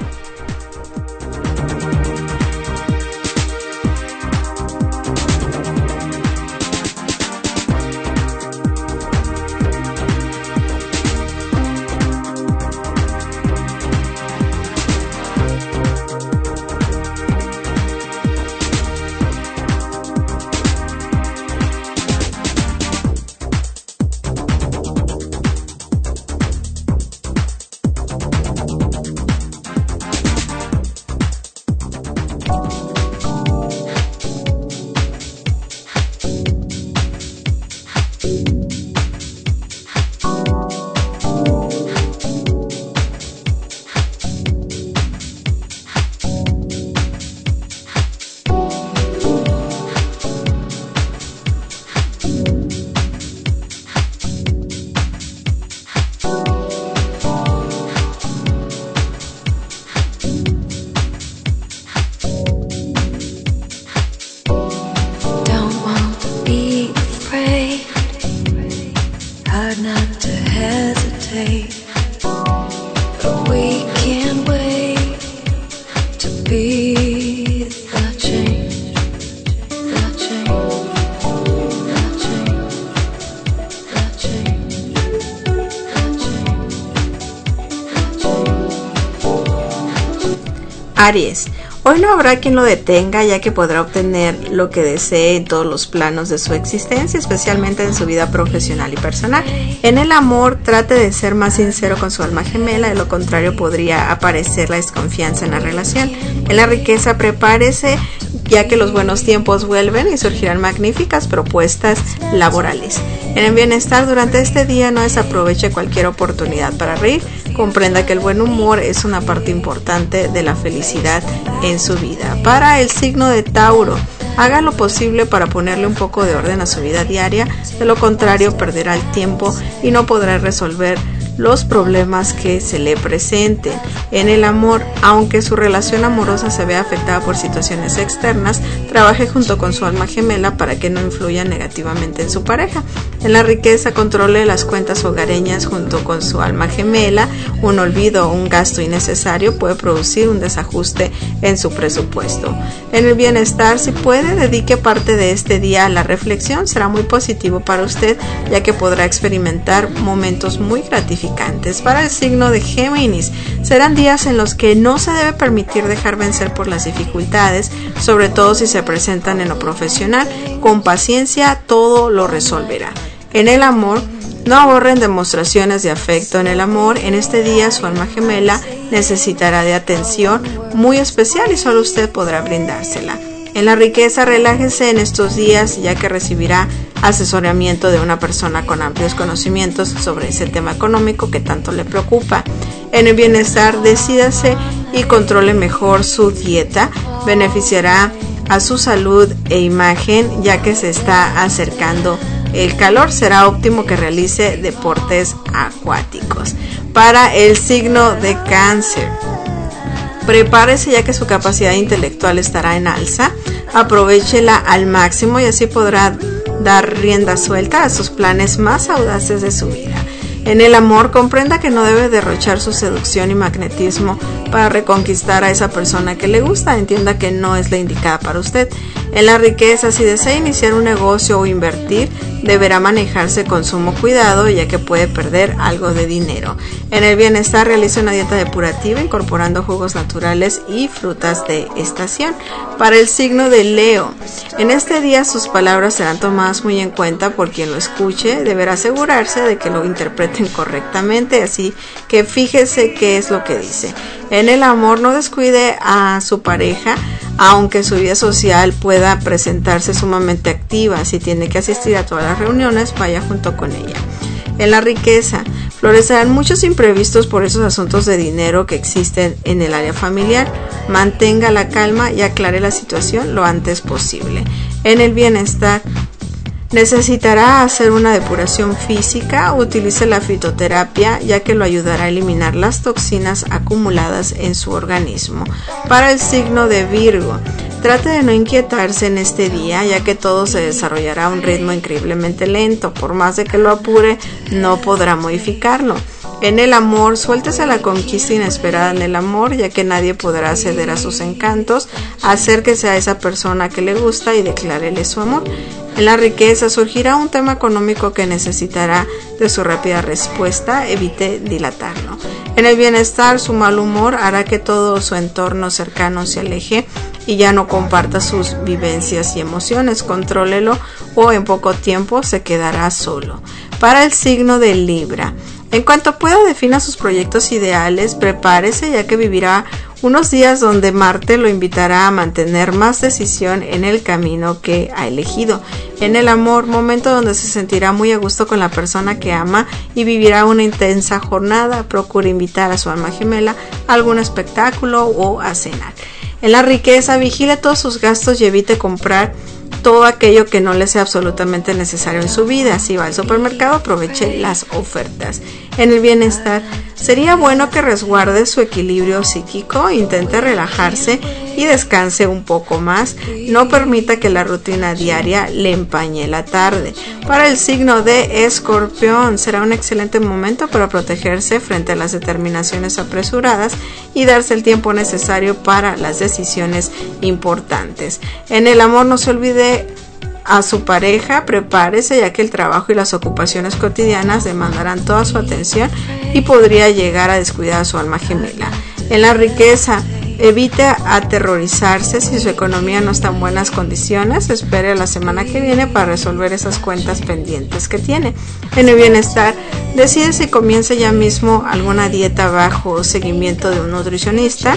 C: Aries. Hoy no habrá quien lo detenga, ya que podrá obtener lo que desee en todos los planos de su existencia, especialmente en su vida profesional y personal. En el amor, trate de ser más sincero con su alma gemela, de lo contrario podría aparecer la desconfianza en la relación. En la riqueza, prepárese, ya que los buenos tiempos vuelven y surgirán magníficas propuestas laborales. En el bienestar, durante este día no desaproveche cualquier oportunidad para reír. Comprenda que el buen humor es una parte importante de la felicidad en su vida. Para el signo de Tauro, haga lo posible para ponerle un poco de orden a su vida diaria, de lo contrario perderá el tiempo y no podrá resolver los problemas que se le presenten. En el amor, aunque su relación amorosa se vea afectada por situaciones externas, trabaje junto con su alma gemela para que no influya negativamente en su pareja. En la riqueza, controle las cuentas hogareñas junto con su alma gemela. Un olvido o un gasto innecesario puede producir un desajuste en su presupuesto. En el bienestar, si puede, dedique parte de este día a la reflexión. Será muy positivo para usted, ya que podrá experimentar momentos muy gratificantes. Para el signo de Géminis, serán días en los que no se debe permitir dejar vencer por las dificultades, sobre todo si se presentan en lo profesional. Con paciencia todo lo resolverá. En el amor, no ahorren demostraciones de afecto en el amor. En este día su alma gemela necesitará de atención muy especial y solo usted podrá brindársela. En la riqueza, relájese en estos días, ya que recibirá asesoramiento de una persona con amplios conocimientos sobre ese tema económico que tanto le preocupa. En el bienestar, decídase y controle mejor su dieta. Beneficiará a su salud e imagen, ya que se está acercando el calor. Será óptimo que realice deportes acuáticos. Para el signo de Cáncer, prepárese, ya que su capacidad intelectual estará en alza. Aprovéchela al máximo y así podrá dar rienda suelta a sus planes más audaces de su vida. En el amor, comprenda que no debe derrochar su seducción y magnetismo para reconquistar a esa persona que le gusta. Entienda que no es la indicada para usted. En la riqueza, si desea iniciar un negocio o invertir, deberá manejarse con sumo cuidado, ya que puede perder algo de dinero. En el bienestar, realice una dieta depurativa incorporando jugos naturales y frutas de estación. Para el signo de Leo, en este día sus palabras serán tomadas muy en cuenta por quien lo escuche. Deberá asegurarse de que lo interpreten correctamente, así que fíjese qué es lo que dice. En el amor, no descuide a su pareja, aunque su vida social pueda presentarse sumamente activa. Si tiene que asistir a todas las reuniones, vaya junto con ella. En la riqueza, florecerán muchos imprevistos por esos asuntos de dinero que existen en el área familiar. Mantenga la calma y aclare la situación lo antes posible. En el bienestar, necesitará hacer una depuración física. Utilice la fitoterapia, ya que lo ayudará a eliminar las toxinas acumuladas en su organismo. Para el signo de Virgo, trate de no inquietarse en este día, ya que todo se desarrollará a un ritmo increíblemente lento. Por más de que lo apure, no podrá modificarlo. En el amor, suéltese a la conquista inesperada en el amor, ya que nadie podrá ceder a sus encantos. Acérquese a esa persona que le gusta y declárele su amor. En la riqueza, surgirá un tema económico que necesitará de su rápida respuesta. Evite dilatarlo. En el bienestar, su mal humor hará que todo su entorno cercano se aleje y ya no comparta sus vivencias y emociones. Contrólelo o en poco tiempo se quedará solo. Para el signo de Libra, en cuanto pueda, defina sus proyectos ideales. Prepárese, ya que vivirá unos días donde Marte lo invitará a mantener más decisión en el camino que ha elegido. En el amor, momento donde se sentirá muy a gusto con la persona que ama y vivirá una intensa jornada. Procure invitar a su alma gemela a algún espectáculo o a cenar. En la riqueza, vigile todos sus gastos y evite comprar todo aquello que no le sea absolutamente necesario en su vida. Si va al supermercado, aproveche las ofertas. En el bienestar, sería bueno que resguarde su equilibrio psíquico, intente relajarse y descanse un poco más. No permita que la rutina diaria le empañe la tarde. Para el signo de Escorpión, será un excelente momento para protegerse frente a las determinaciones apresuradas y darse el tiempo necesario para las decisiones importantes. En el amor, no se olvide a su pareja. Prepárese, ya que el trabajo y las ocupaciones cotidianas demandarán toda su atención y podría llegar a descuidar a su alma gemela. En la riqueza, Evite aterrorizarse si su economía no está en buenas condiciones. Espere la semana que viene para resolver esas cuentas pendientes que tiene. En el bienestar, decide si comienza ya mismo alguna dieta bajo seguimiento de un nutricionista.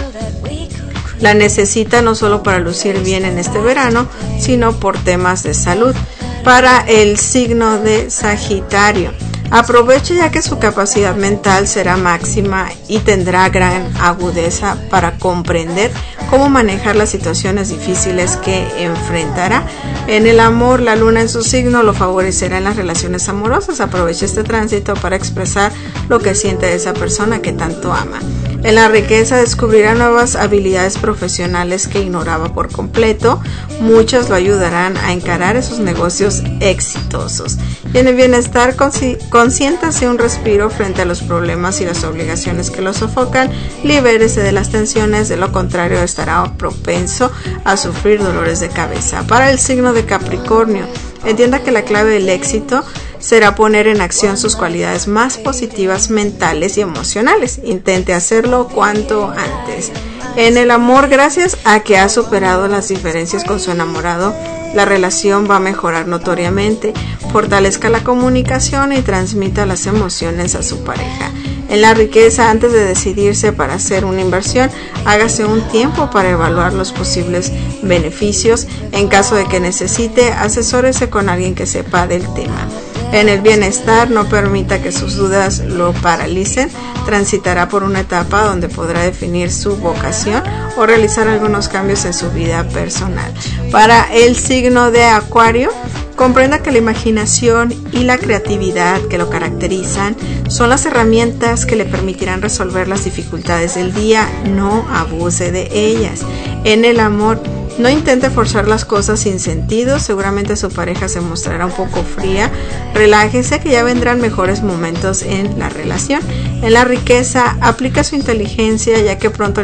C: La necesita no solo para lucir bien en este verano, sino por temas de salud. Para el signo de Sagitario, aproveche ya que su capacidad mental será máxima y tendrá gran agudeza para comprender cómo manejar las situaciones difíciles que enfrentará. En el amor, la luna en su signo lo favorecerá en las relaciones amorosas. Aproveche este tránsito para expresar lo que siente de esa persona que tanto ama. En la riqueza, descubrirá nuevas habilidades profesionales que ignoraba por completo. Muchas lo ayudarán a encarar esos negocios exitosos. Y en el bienestar, consiéntase un respiro frente a los problemas y las obligaciones que lo sofocan. Libérese de las tensiones, de lo contrario estará propenso a sufrir dolores de cabeza. Para el signo de Capricornio, entienda que la clave del éxito será poner en acción sus cualidades más positivas mentales y emocionales. Intente hacerlo cuanto antes. En el amor, gracias a que ha superado las diferencias con su enamorado, la relación va a mejorar notoriamente. Fortalezca la comunicación y transmita las emociones a su pareja. En la riqueza, antes de decidirse para hacer una inversión, hágase un tiempo para evaluar los posibles beneficios. En caso de que necesite, asesórese con alguien que sepa del tema. En el bienestar, no permita que sus dudas lo paralicen. Transitará por una etapa donde podrá definir su vocación o realizar algunos cambios en su vida personal. Para el signo de Acuario, comprenda que la imaginación y la creatividad que lo caracterizan son las herramientas que le permitirán resolver las dificultades del día. No abuse de ellas. En el amor, no intente forzar las cosas sin sentido. Seguramente su pareja se mostrará un poco fría. Relájese que ya vendrán mejores momentos en la relación. En la riqueza, aplica su inteligencia ya que pronto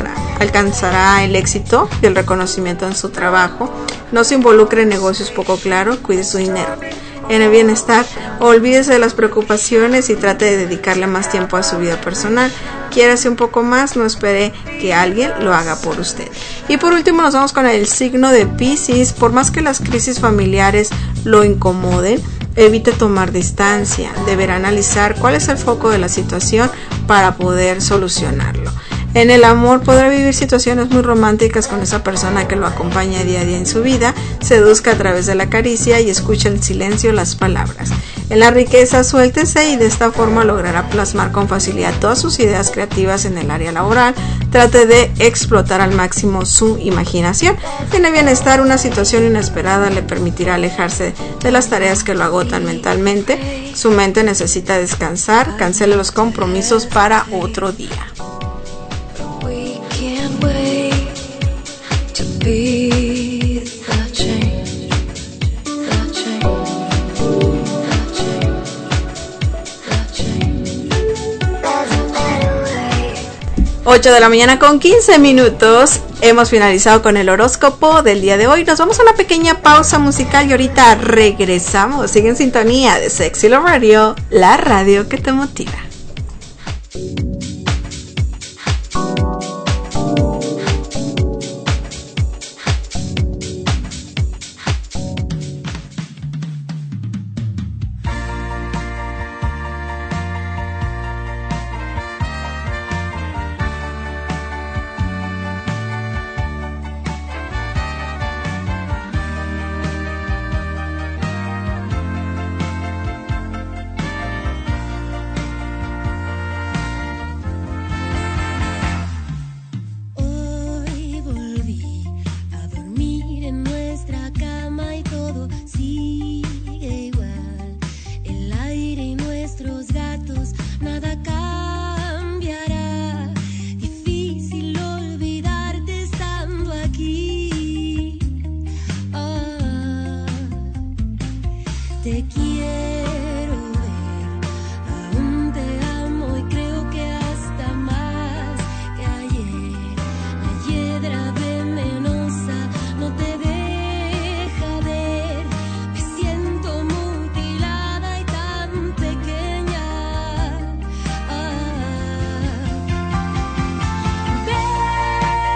C: alcanzará el éxito y el reconocimiento en su trabajo. No se involucre en negocios poco claros, cuide su dinero. En el bienestar, olvídese de las preocupaciones y trate de dedicarle más tiempo a su vida personal. Quiérase un poco más, no espere que alguien lo haga por usted. Y por último nos vamos con el signo de Piscis. Por más que las crisis familiares lo incomoden, evite tomar distancia. Deberá analizar cuál es el foco de la situación para poder solucionarlo. En el amor, podrá vivir situaciones muy románticas con esa persona que lo acompaña día a día en su vida. Seduzca a través de la caricia y escucha en silencio las palabras. En la riqueza, suéltese y de esta forma logrará plasmar con facilidad todas sus ideas creativas en el área laboral. Trate de explotar al máximo su imaginación. En el bienestar, una situación inesperada le permitirá alejarse de las tareas que lo agotan mentalmente. Su mente necesita descansar. Cancele los compromisos para otro día.
I: Be the change, the change, the change.
C: 8 de la mañana con 15 minutos. Hemos finalizado con el horóscopo del día de hoy. Nos vamos a una pequeña pausa musical y ahorita regresamos. Sigue en sintonía de Sexy Love Radio, la radio que te motiva.
I: 'Cause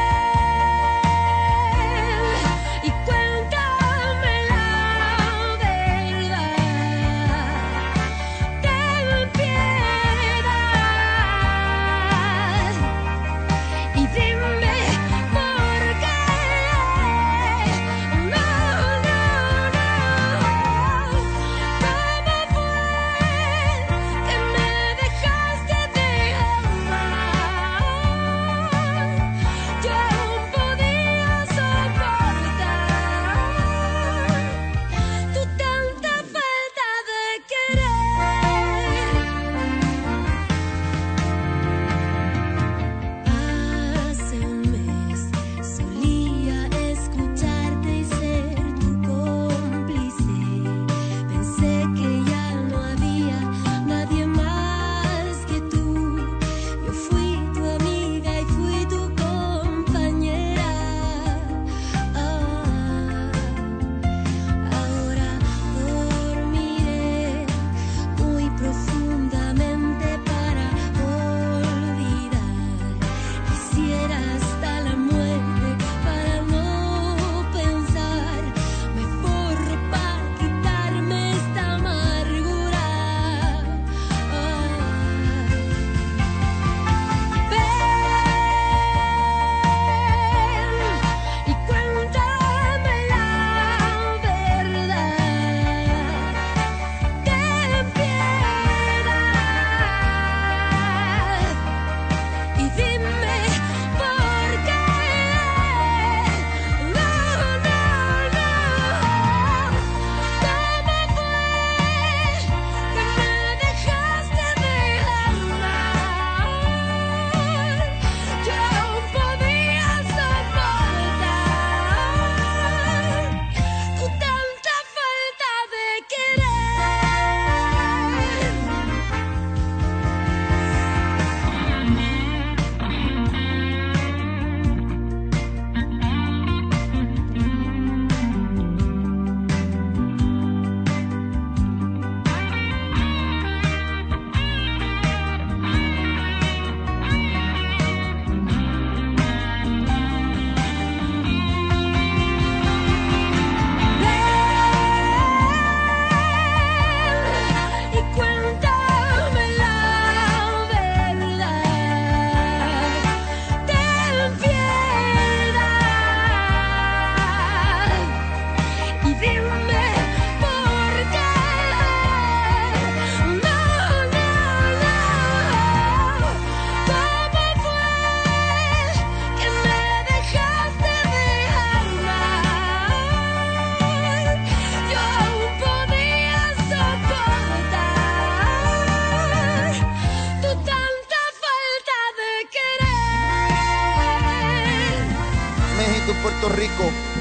J: Rico y Puerto Rico.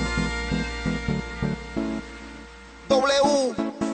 J: W.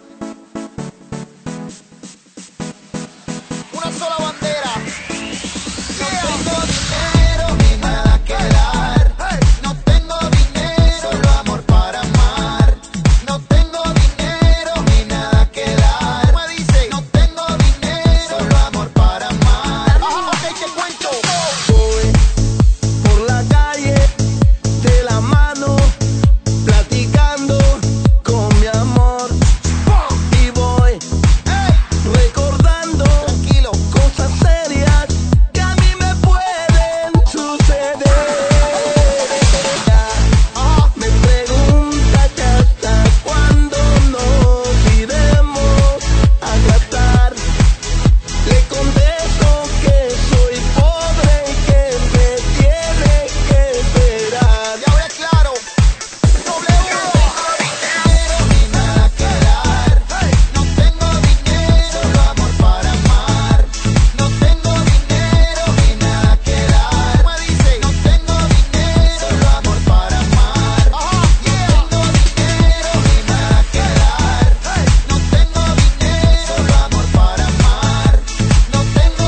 J: Una sola bandera. No tengo dinero ni nada que dar. No tengo dinero, solo amor para amar. No tengo dinero ni nada que dar. Me dice, no tengo dinero, solo amor para amar. Ok, te cuento.
K: Voy por la calle de la mano, platicando con mi amor. Y voy recordando
J: Tranquilo.
K: cosas serias que a mí me pueden suceder. Me pregunta que hasta cuándo nos iremos a tratar. Le contesto que soy pobre y que me tiene que esperar.
J: Ya hablé claro. W. Ni nada que dar. No tengo dinero, solo amor para amar. No tengo dinero ni nada que dar. Me dice, no tengo dinero, solo amor para amar. No tengo dinero ni nada que dar. No tengo dinero, solo amor para amar. No tengo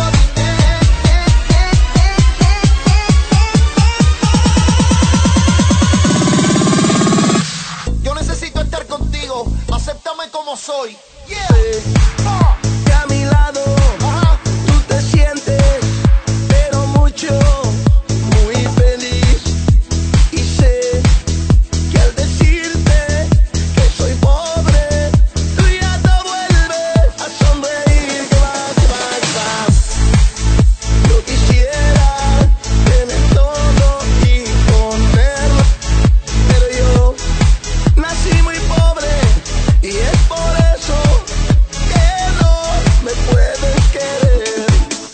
J: Yo necesito estar contigo, acéptame como soy. Yeah.
K: Que a mi lado tú te sientes, pero mucho, muy feliz. Y sé que al decirte que soy pobre, tú ya te vuelves a sonreír. Que vas. Yo quisiera tener todo y ponerlo, pero yo nací muy pobre y es por eso que no me puedes querer.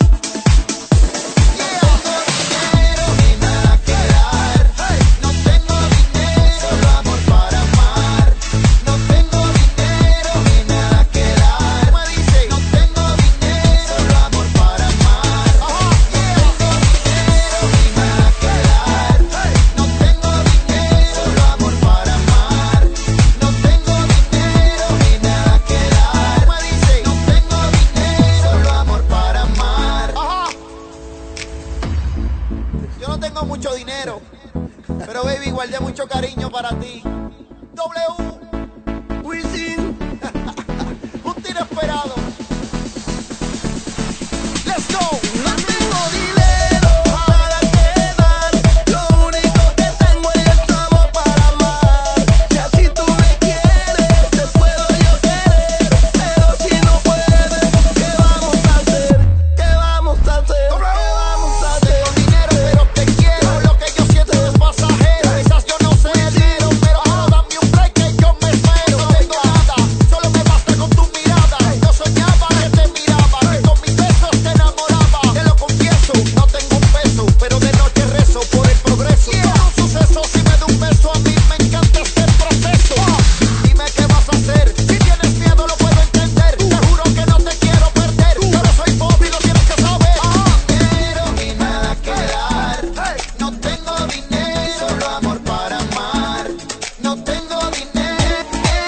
J: No tengo dinero ni nada que dar. No tengo dinero, solo amor para amar. No tengo dinero ni nada que dar. Me dice, no tengo dinero, solo amor para amar. No tengo dinero ni nada que dar. No tengo dinero, solo amor para amar. No tengo dinero ni nada que dar. Me dice, no tengo dinero, solo amor para amar. Yo no tengo mucho dinero, pero baby, guardé mucho cariño para ti. W.
K: Wisin,
J: Un tiro esperado. Let's go.
K: no tengo dinero para quedar, lo único que tengo es el amor para amar. Si así tú me quieres, te puedo yo querer, pero si no puedes, ¿qué vamos a hacer? ¿Qué vamos a hacer? ¿Qué vamos a hacer?
J: Tengo dinero, pero te quiero. Lo que yo siento es pasajero. Quizás yo no sé dinero, pero dame un break que yo me espero. No tengo nada, solo me basta con tu mirada. Yo soñaba que te miraba, que con mis besos te enamoraba. Te lo confieso, no tengo un peso, pero de noche rezo por el progreso. Todo un suceso, si me da un beso, a mí me encanta este proceso. Dime qué vas a hacer, si tienes miedo lo puedo entender. Te juro que no te quiero perder, pero soy pobre y lo tienes que saber. Dinero ni nada que dar. No tengo dinero, solo amor para amar. No tengo dinero.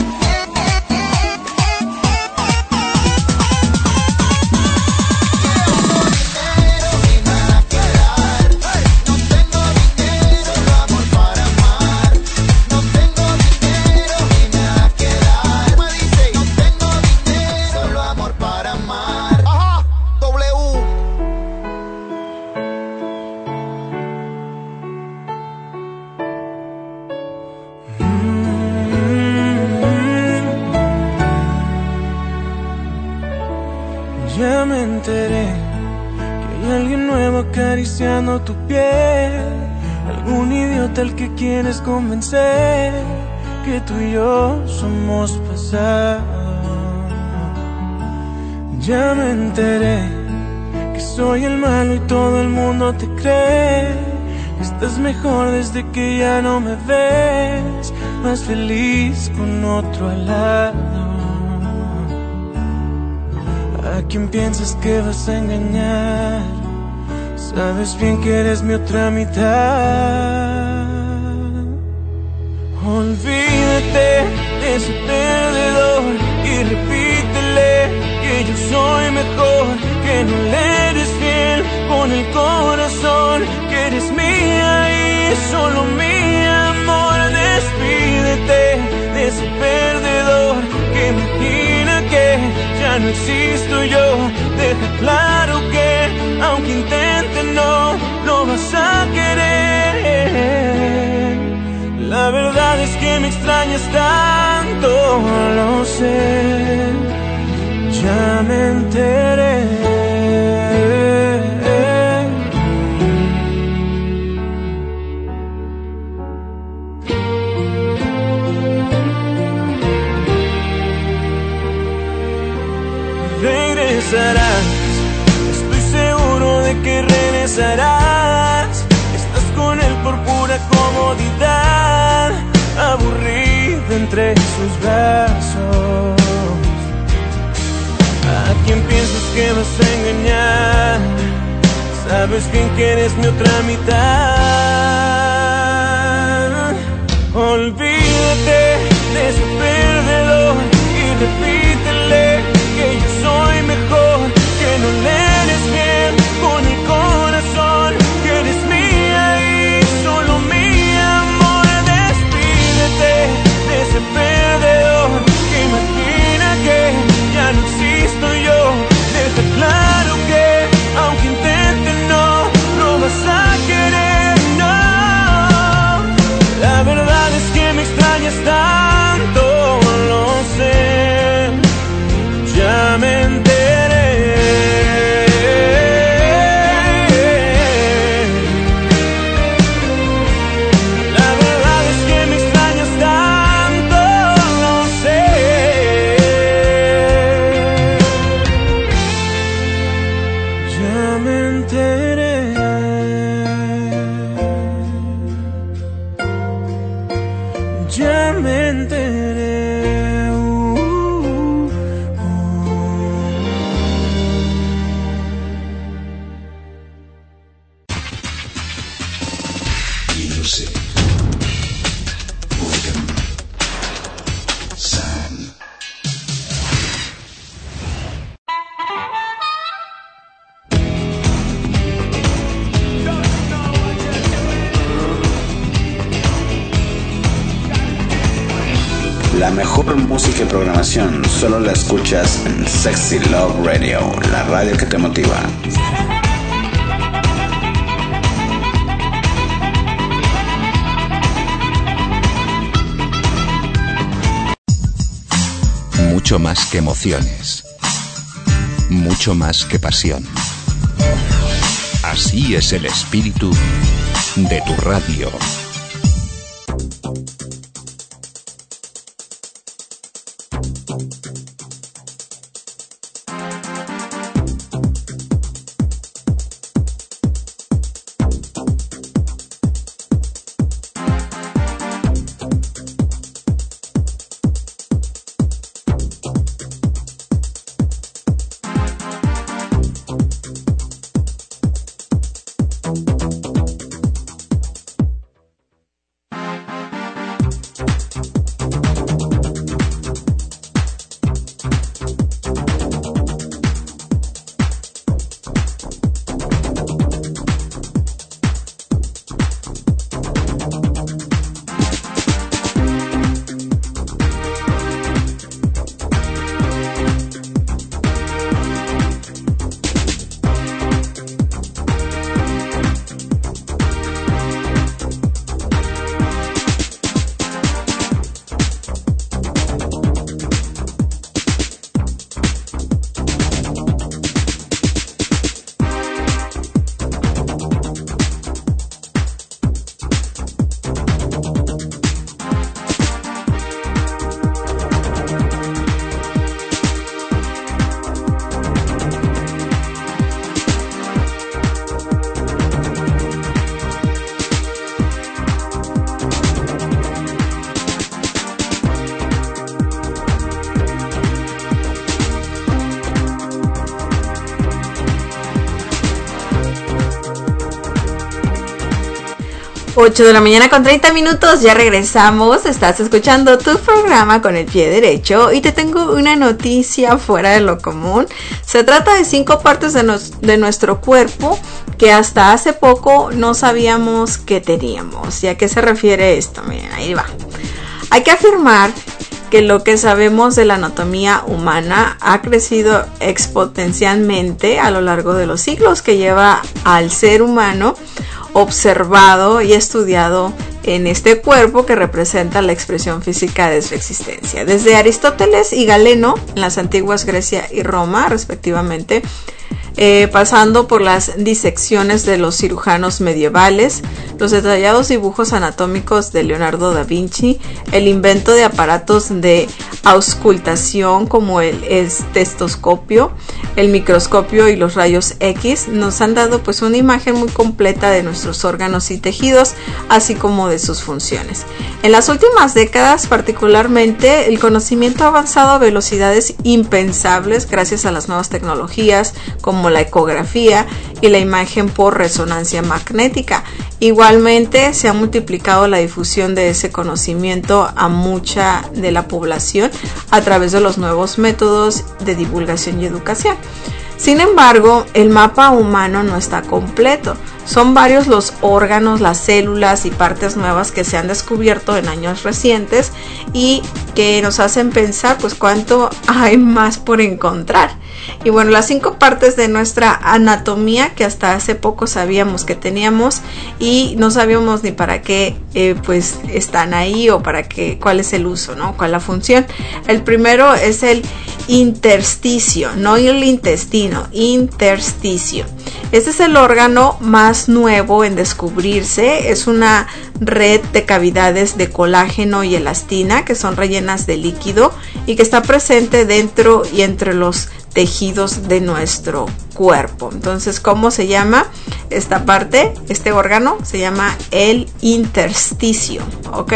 J: Ni nada que dar. No tengo dinero, solo amor para amar. No tengo dinero ni nada que dar. Me dice, no tengo dinero, solo amor para amar. W.
L: Ya me enteré que hay alguien nuevo acariciando tu piel, algún idiota al que quieres convencer que tú y yo somos pasado. Ya me enteré que soy el malo y todo el mundo te cree. Estás mejor desde que ya no me ves, más feliz con otro al lado. ¿A quién piensas que vas a engañar? Sabes bien que eres mi otra mitad. de ese perdedor y repítele que yo soy mejor, que no le eres fiel con el corazón, que eres mía y solo mi amor. Despídete de ese perdedor que imagina que ya no existo yo. Deja claro que aunque intente no vas a querer. La verdad es que me extrañas tanto, lo sé, ya me enteré. Regresarás, estoy seguro de que regresarás. Estás con él por pura comodidad, aburrida entre sus brazos. ¿A quién piensas que vas a engañar? Sabes bien que eres mi otra mitad. Olvídate de ese perdedor y repítele que yo soy mejor, que no le eres bien con el corazón, que eres mía y solo mi amor. Despídete de ese perdedor que imagina que ya no existo yo. Deja claro que aunque intente no vas a querer, no. La verdad es que me extrañas tanto, lo sé, ya me enteré. La verdad es que me extrañas tanto, lo sé. Ya me enteré. Ya me enteré.
B: Music. Rhythm. Sound.
A: La mejor música y programación solo la escuchas en Sexy Love Radio, la radio que te motiva.
B: Mucho más que emociones. Mucho más que pasión. Así es el espíritu de tu radio.
C: 8 de la mañana con 30 minutos, ya regresamos. Estás escuchando tu programa Con el Pie Derecho y te tengo una noticia fuera de lo común. Se trata de 5 partes de nuestro cuerpo que hasta hace poco no sabíamos que teníamos. ¿Y a qué se refiere esto? Miren, ahí va. Hay que afirmar que lo que sabemos de la anatomía humana ha crecido exponencialmente a lo largo de los siglos que lleva al ser humano observado y estudiado en este cuerpo que representa la expresión física de su existencia. Desde Aristóteles y Galeno, en las antiguas Grecia y Roma, respectivamente, pasando por las disecciones de los cirujanos medievales, los detallados dibujos anatómicos de Leonardo da Vinci, el invento de aparatos de auscultación como el estetoscopio, el microscopio y los rayos X, nos han dado pues una imagen muy completa de nuestros órganos y tejidos, así como de sus funciones. En las últimas décadas, particularmente, el conocimiento ha avanzado a velocidades impensables gracias a las nuevas tecnologías como la ecografía y la imagen por resonancia magnética. Igualmente, se ha multiplicado la difusión de ese conocimiento a mucha de la población a través de los nuevos métodos de divulgación y educación. Sin embargo, el mapa humano no está completo. Son varios los órganos, las células y partes nuevas que se han descubierto en años recientes y que nos hacen pensar pues cuánto hay más por encontrar. Y bueno, las 5 partes de nuestra anatomía que hasta hace poco sabíamos que teníamos y no sabíamos ni para qué pues están ahí o para qué, cuál es el uso, ¿no? Cuál es la función. El primero es el intersticio, no el intestino, intersticio. Este es el órgano más nuevo en descubrirse. Es una red de cavidades de colágeno y elastina que son rellenas de líquido y que está presente dentro y entre los tejidos de nuestro cuerpo. Entonces, ¿cómo se llama esta parte? Este órgano se llama el intersticio, ¿ok?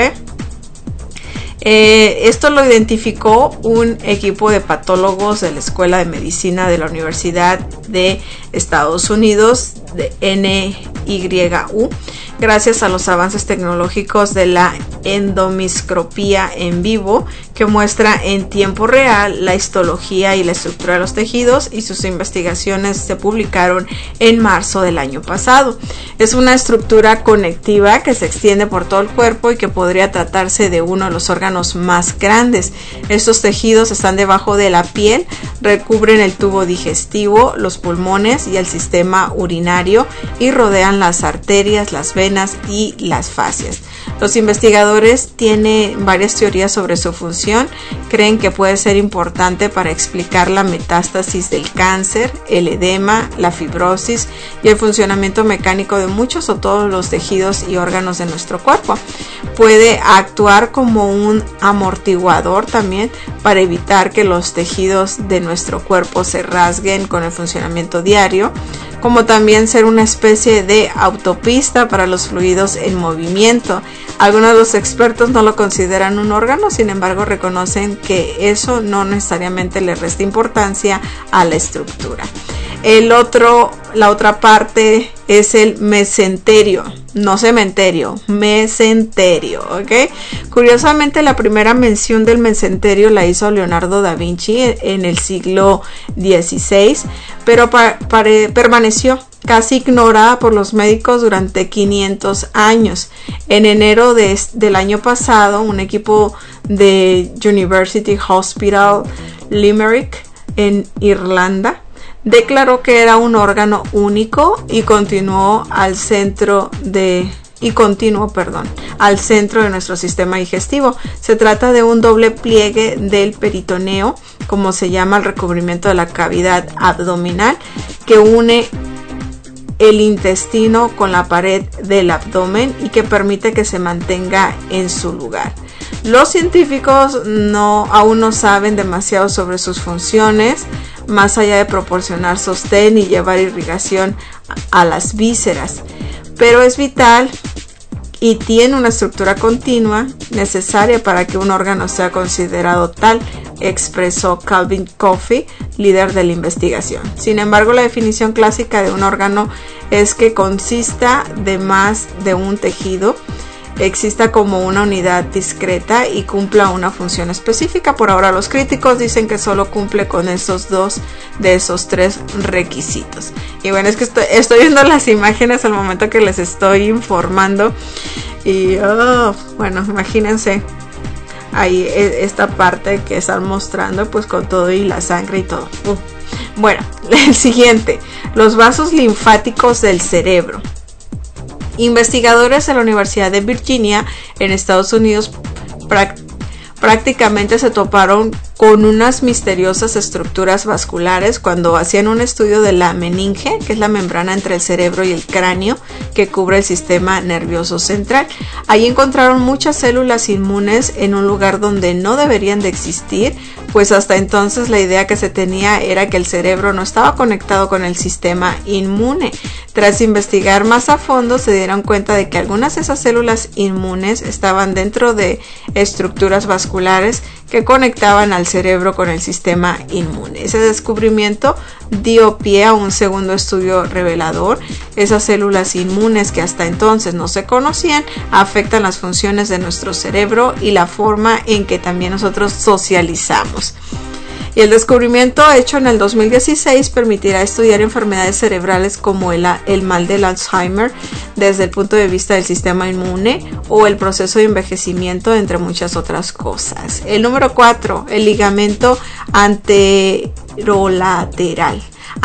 C: Esto lo identificó un equipo de patólogos de la Escuela de Medicina de la Universidad de Estados Unidos, de NYU, gracias a los avances tecnológicos de la endomicroscopía en vivo, que muestra en tiempo real la histología y la estructura de los tejidos, y sus investigaciones se publicaron en marzo del año pasado. Es una estructura conectiva que se extiende por todo el cuerpo y que podría tratarse de uno de los órganos más grandes. Estos tejidos están debajo de la piel, recubren el tubo digestivo, los pulmones y el sistema urinario y rodean las arterias, las venas y las fascias. Los investigadores tienen varias teorías sobre su función. Creen que puede ser importante para explicar la metástasis del cáncer, el edema, la fibrosis y el funcionamiento mecánico de muchos o todos los tejidos y órganos de nuestro cuerpo. Puede actuar como un amortiguador también para evitar que los tejidos de nuestro cuerpo se rasguen con el funcionamiento diario, como también ser una especie de autopista para los fluidos en movimiento. Algunos de los expertos no lo consideran un órgano, sin embargo reconocen que eso no necesariamente le resta importancia a la estructura. La otra parte es el mesenterio, no cementerio, mesenterio, ¿ok? Curiosamente, la primera mención del mesenterio la hizo Leonardo da Vinci en el siglo XVI, pero permaneció casi ignorada por los médicos durante 500 años. En enero del año pasado, un equipo de University Hospital Limerick en Irlanda declaró que era un órgano único y continuó al centro de nuestro sistema digestivo. Se trata de un doble pliegue del peritoneo, como se llama el recubrimiento de la cavidad abdominal, que une el intestino con la pared del abdomen y que permite que se mantenga en su lugar. Los científicos aún no saben demasiado sobre sus funciones, más allá de proporcionar sostén y llevar irrigación a las vísceras, pero es vital y tiene una estructura continua necesaria para que un órgano sea considerado tal. expresó Calvin Coffey, líder de la investigación. Sin embargo, la definición clásica de un órgano es que consista de más de un tejido, exista como una unidad discreta y cumpla una función específica. Por ahora los críticos dicen que solo cumple con esos 2 de esos 3 requisitos. Y bueno, es que estoy viendo las imágenes al momento que les estoy informando y bueno, imagínense ahí esta parte que están mostrando, pues con todo y la sangre y todo. Bueno, el siguiente, los vasos linfáticos del cerebro. Investigadores de la Universidad de Virginia en Estados Unidos prácticamente se toparon con unas misteriosas estructuras vasculares cuando hacían un estudio de la meninge, que es la membrana entre el cerebro y el cráneo que cubre el sistema nervioso central. Ahí encontraron muchas células inmunes en un lugar donde no deberían de existir, pues hasta entonces la idea que se tenía era que el cerebro no estaba conectado con el sistema inmune. Tras investigar más a fondo se dieron cuenta de que algunas de esas células inmunes estaban dentro de estructuras vasculares que conectaban al cerebro con el sistema inmune. Ese descubrimiento dio pie a un segundo estudio revelador. Esas células inmunes que hasta entonces no se conocían afectan las funciones de nuestro cerebro y la forma en que también nosotros socializamos. Y el descubrimiento hecho en el 2016 permitirá estudiar enfermedades cerebrales como el mal del Alzheimer desde el punto de vista del sistema inmune o el proceso de envejecimiento, entre muchas otras cosas. El número 4, el ligamento anterolateral.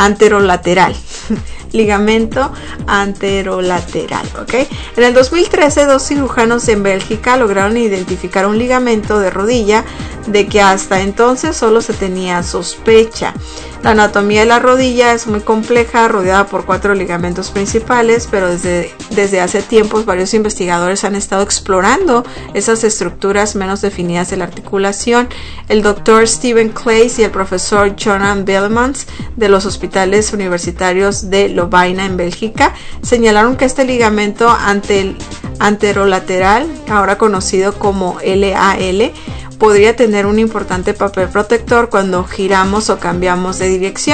C: Ligamento anterolateral, ¿ok? En el 2013, 2 cirujanos en Bélgica lograron identificar un ligamento de rodilla de que hasta entonces solo se tenía sospecha. La anatomía de la rodilla es muy compleja, rodeada por 4 ligamentos principales, pero desde hace tiempos varios investigadores han estado explorando esas estructuras menos definidas de la articulación. El doctor Stephen Claes y el profesor Jonan Bellemans de los hospitales universitarios de Lovaina en Bélgica señalaron que este ligamento anterolateral, ahora conocido como LAL, podría tener un importante papel protector cuando giramos o cambiamos de dirección.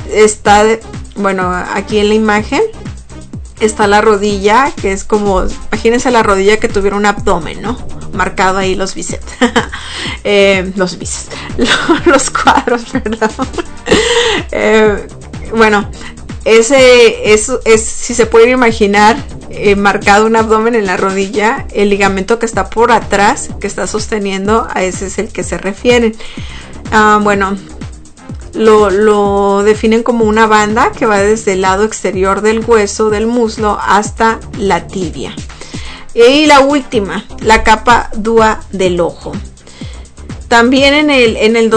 C: Aquí en la imagen está la rodilla, que es como, imagínense la rodilla que tuviera un abdomen, ¿no? Marcado ahí los bíceps. Los cuadros, perdón. Si se pueden imaginar, marcado un abdomen en la rodilla, el ligamento que está por atrás, que está sosteniendo, a ese es el que se refieren. Lo definen como una banda que va desde el lado exterior del hueso del muslo hasta la tibia. Y la última, la capa DUA del ojo. También en el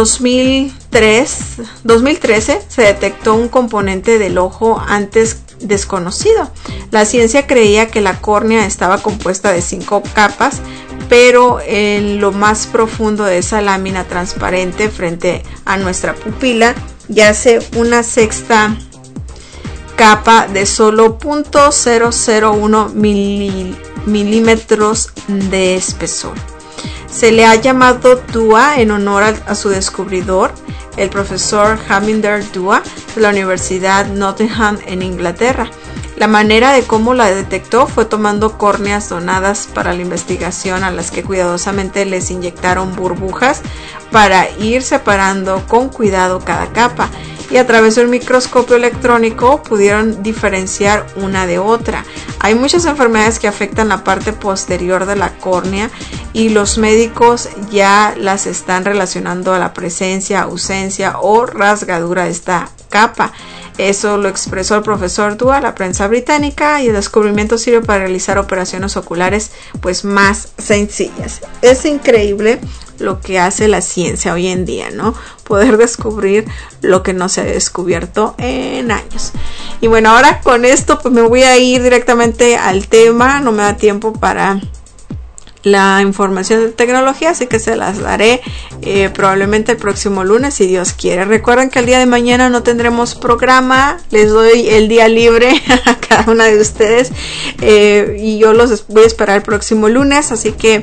C: 2013 se detectó un componente del ojo antes desconocido. La ciencia creía que la córnea estaba compuesta de 5 capas, pero en lo más profundo de esa lámina transparente frente a nuestra pupila yace una sexta capa de solo 0.001 milímetros de espesor. Se le ha llamado DUA en honor a su descubridor, el profesor Harminder Dua de la Universidad Nottingham en Inglaterra. La manera de cómo la detectó fue tomando córneas donadas para la investigación, a las que cuidadosamente les inyectaron burbujas para ir separando con cuidado cada capa, y a través de un microscopio electrónico pudieron diferenciar una de otra. Hay muchas enfermedades que afectan la parte posterior de la córnea y los médicos ya las están relacionando a la presencia, ausencia o rasgadura de esta capa. Eso lo expresó el profesor Dua a la prensa británica, y el descubrimiento sirve para realizar operaciones oculares pues más sencillas. Es increíble lo que hace la ciencia hoy en día, ¿no? Poder descubrir lo que no se ha descubierto en años. Y bueno, ahora con esto pues me voy a ir directamente al tema. No me da tiempo para la información de tecnología, así que se las daré probablemente el próximo lunes, si Dios quiere. Recuerden que el día de mañana no tendremos programa, les doy el día libre a cada una de ustedes, y yo los voy a esperar el próximo lunes, así que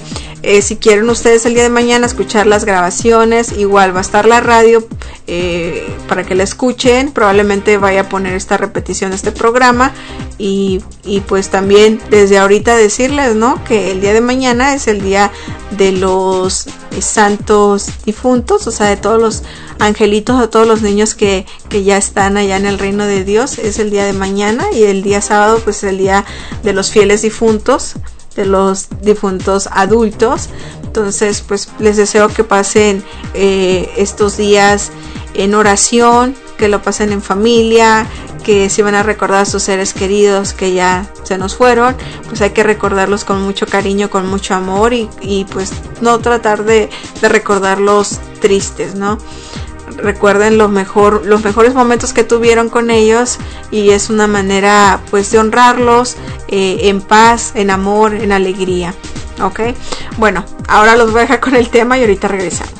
C: si quieren ustedes el día de mañana escuchar las grabaciones, igual va a estar la radio para que la escuchen. Probablemente vaya a poner esta repetición de este programa y pues también desde ahorita decirles, ¿no?, que el día de mañana es el día de los santos difuntos, o sea, de todos los angelitos, de todos los niños que ya están allá en el reino de Dios. Es el día de mañana, y el día sábado pues es el día de los fieles difuntos, de los difuntos adultos. Entonces pues les deseo que pasen estos días en oración, que lo pasen en familia, que si van a recordar a sus seres queridos que ya se nos fueron, pues hay que recordarlos con mucho cariño, con mucho amor, y pues no tratar de recordarlos tristes, ¿no? Recuerden los mejores momentos que tuvieron con ellos, y es una manera pues de honrarlos en paz, en amor, en alegría. ¿Ok? Bueno, ahora los voy a dejar con el tema y ahorita regresamos.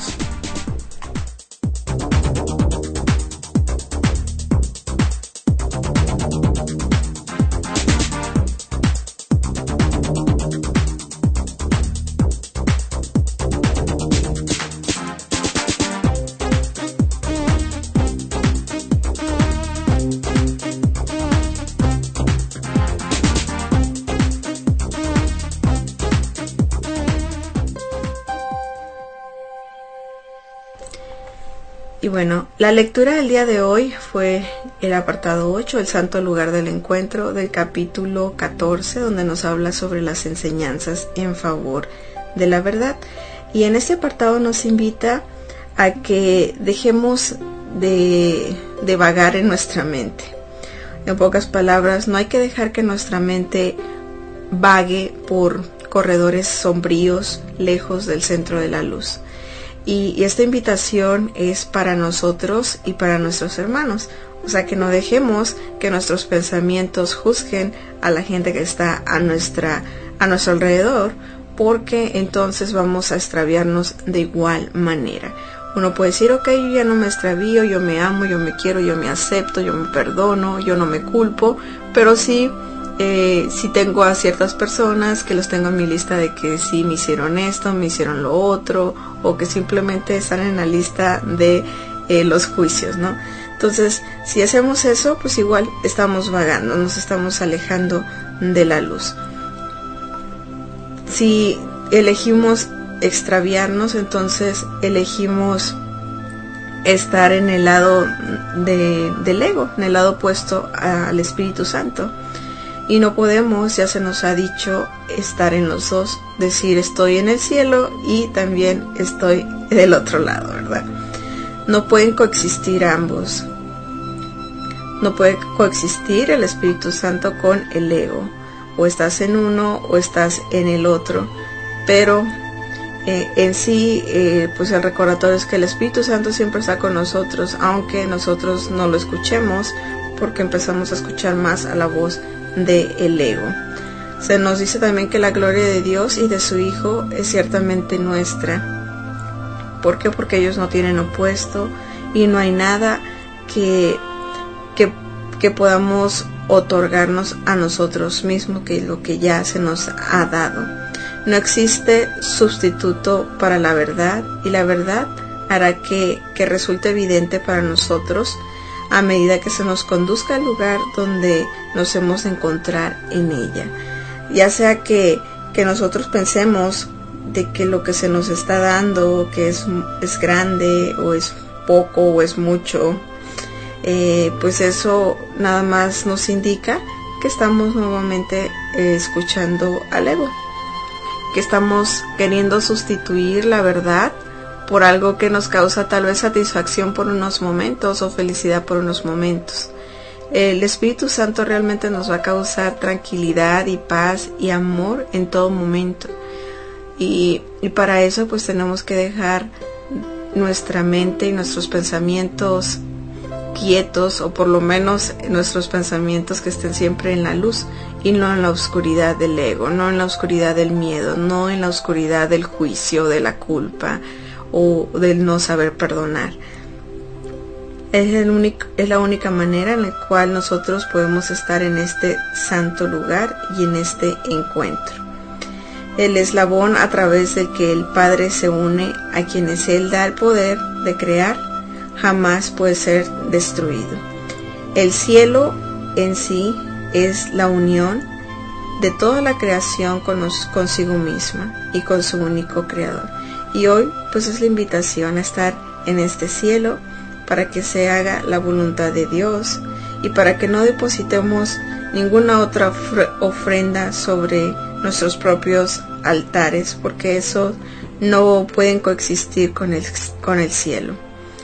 C: Y bueno, la lectura del día de hoy fue el apartado 8, el santo lugar del encuentro, del capítulo 14, donde nos habla sobre las enseñanzas en favor de la verdad. Y en este apartado nos invita a que dejemos de vagar en nuestra mente. En pocas palabras, no hay que dejar que nuestra mente vague por corredores sombríos, lejos del centro de la luz. Y esta invitación es para nosotros y para nuestros hermanos. O sea, que no dejemos que nuestros pensamientos juzguen a la gente que está a nuestro alrededor, porque entonces vamos a extraviarnos de igual manera. Uno puede decir, ok, yo ya no me extravío, yo me amo, yo me quiero, yo me acepto, yo me perdono, yo no me culpo, pero sí tengo a ciertas personas que los tengo en mi lista de que sí me hicieron esto, me hicieron lo otro, o que simplemente están en la lista de los juicios, ¿no? Entonces, si hacemos eso, pues igual estamos vagando, nos estamos alejando de la luz. Si elegimos extraviarnos, entonces elegimos estar en el lado del ego, en el lado opuesto al Espíritu Santo. Y no podemos, ya se nos ha dicho, estar en los dos, decir estoy en el cielo y también estoy del otro lado, ¿verdad? No pueden coexistir ambos. No puede coexistir el Espíritu Santo con el ego. O estás en uno o estás en el otro. Pero en sí, pues el recordatorio es que el Espíritu Santo siempre está con nosotros, aunque nosotros no lo escuchemos, porque empezamos a escuchar más a la voz del ego. Se nos dice también que la gloria de Dios y de su Hijo es ciertamente nuestra. ¿Por qué? Porque ellos no tienen opuesto y no hay nada que podamos otorgarnos a nosotros mismos, que es lo que ya se nos ha dado. No existe sustituto para la verdad, y la verdad hará que resulte evidente para nosotros a medida que se nos conduzca al lugar donde nos hemos de encontrar en ella. Ya sea que nosotros pensemos de que lo que se nos está dando, que es grande, o es poco, o es mucho, pues eso nada más nos indica que estamos nuevamente escuchando al ego, que estamos queriendo sustituir la verdad por algo que nos causa tal vez satisfacción por unos momentos o felicidad por unos momentos. El Espíritu Santo realmente nos va a causar tranquilidad y paz y amor en todo momento. Y para eso pues tenemos que dejar nuestra mente y nuestros pensamientos quietos, o por lo menos nuestros pensamientos que estén siempre en la luz y no en la oscuridad del ego, no en la oscuridad del miedo, no en la oscuridad del juicio, de la culpa o del no saber perdonar. Es la única manera en la cual nosotros podemos estar en este santo lugar y en este encuentro. el eslabón a través del que el Padre se une a quienes Él da el poder de crear, jamás puede ser destruido. El cielo en sí es la unión de toda la creación consigo misma y con su único creador. Y hoy pues es la invitación a estar en este cielo para que se haga la voluntad de Dios y para que no depositemos ninguna otra ofrenda sobre nuestros propios altares, porque eso no pueden coexistir con el cielo.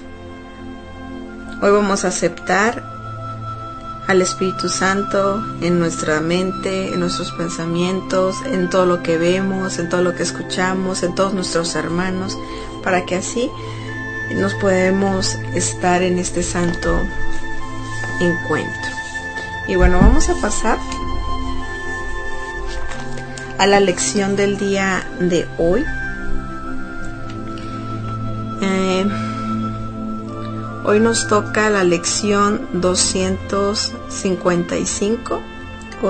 C: Hoy vamos a aceptar al Espíritu Santo en nuestra mente, en nuestros pensamientos, en todo lo que vemos, en todo lo que escuchamos, en todos nuestros hermanos, para que así nos podamos estar en este santo encuentro. Y bueno, vamos a pasar a la lección del día de hoy. Hoy nos toca la lección 255 o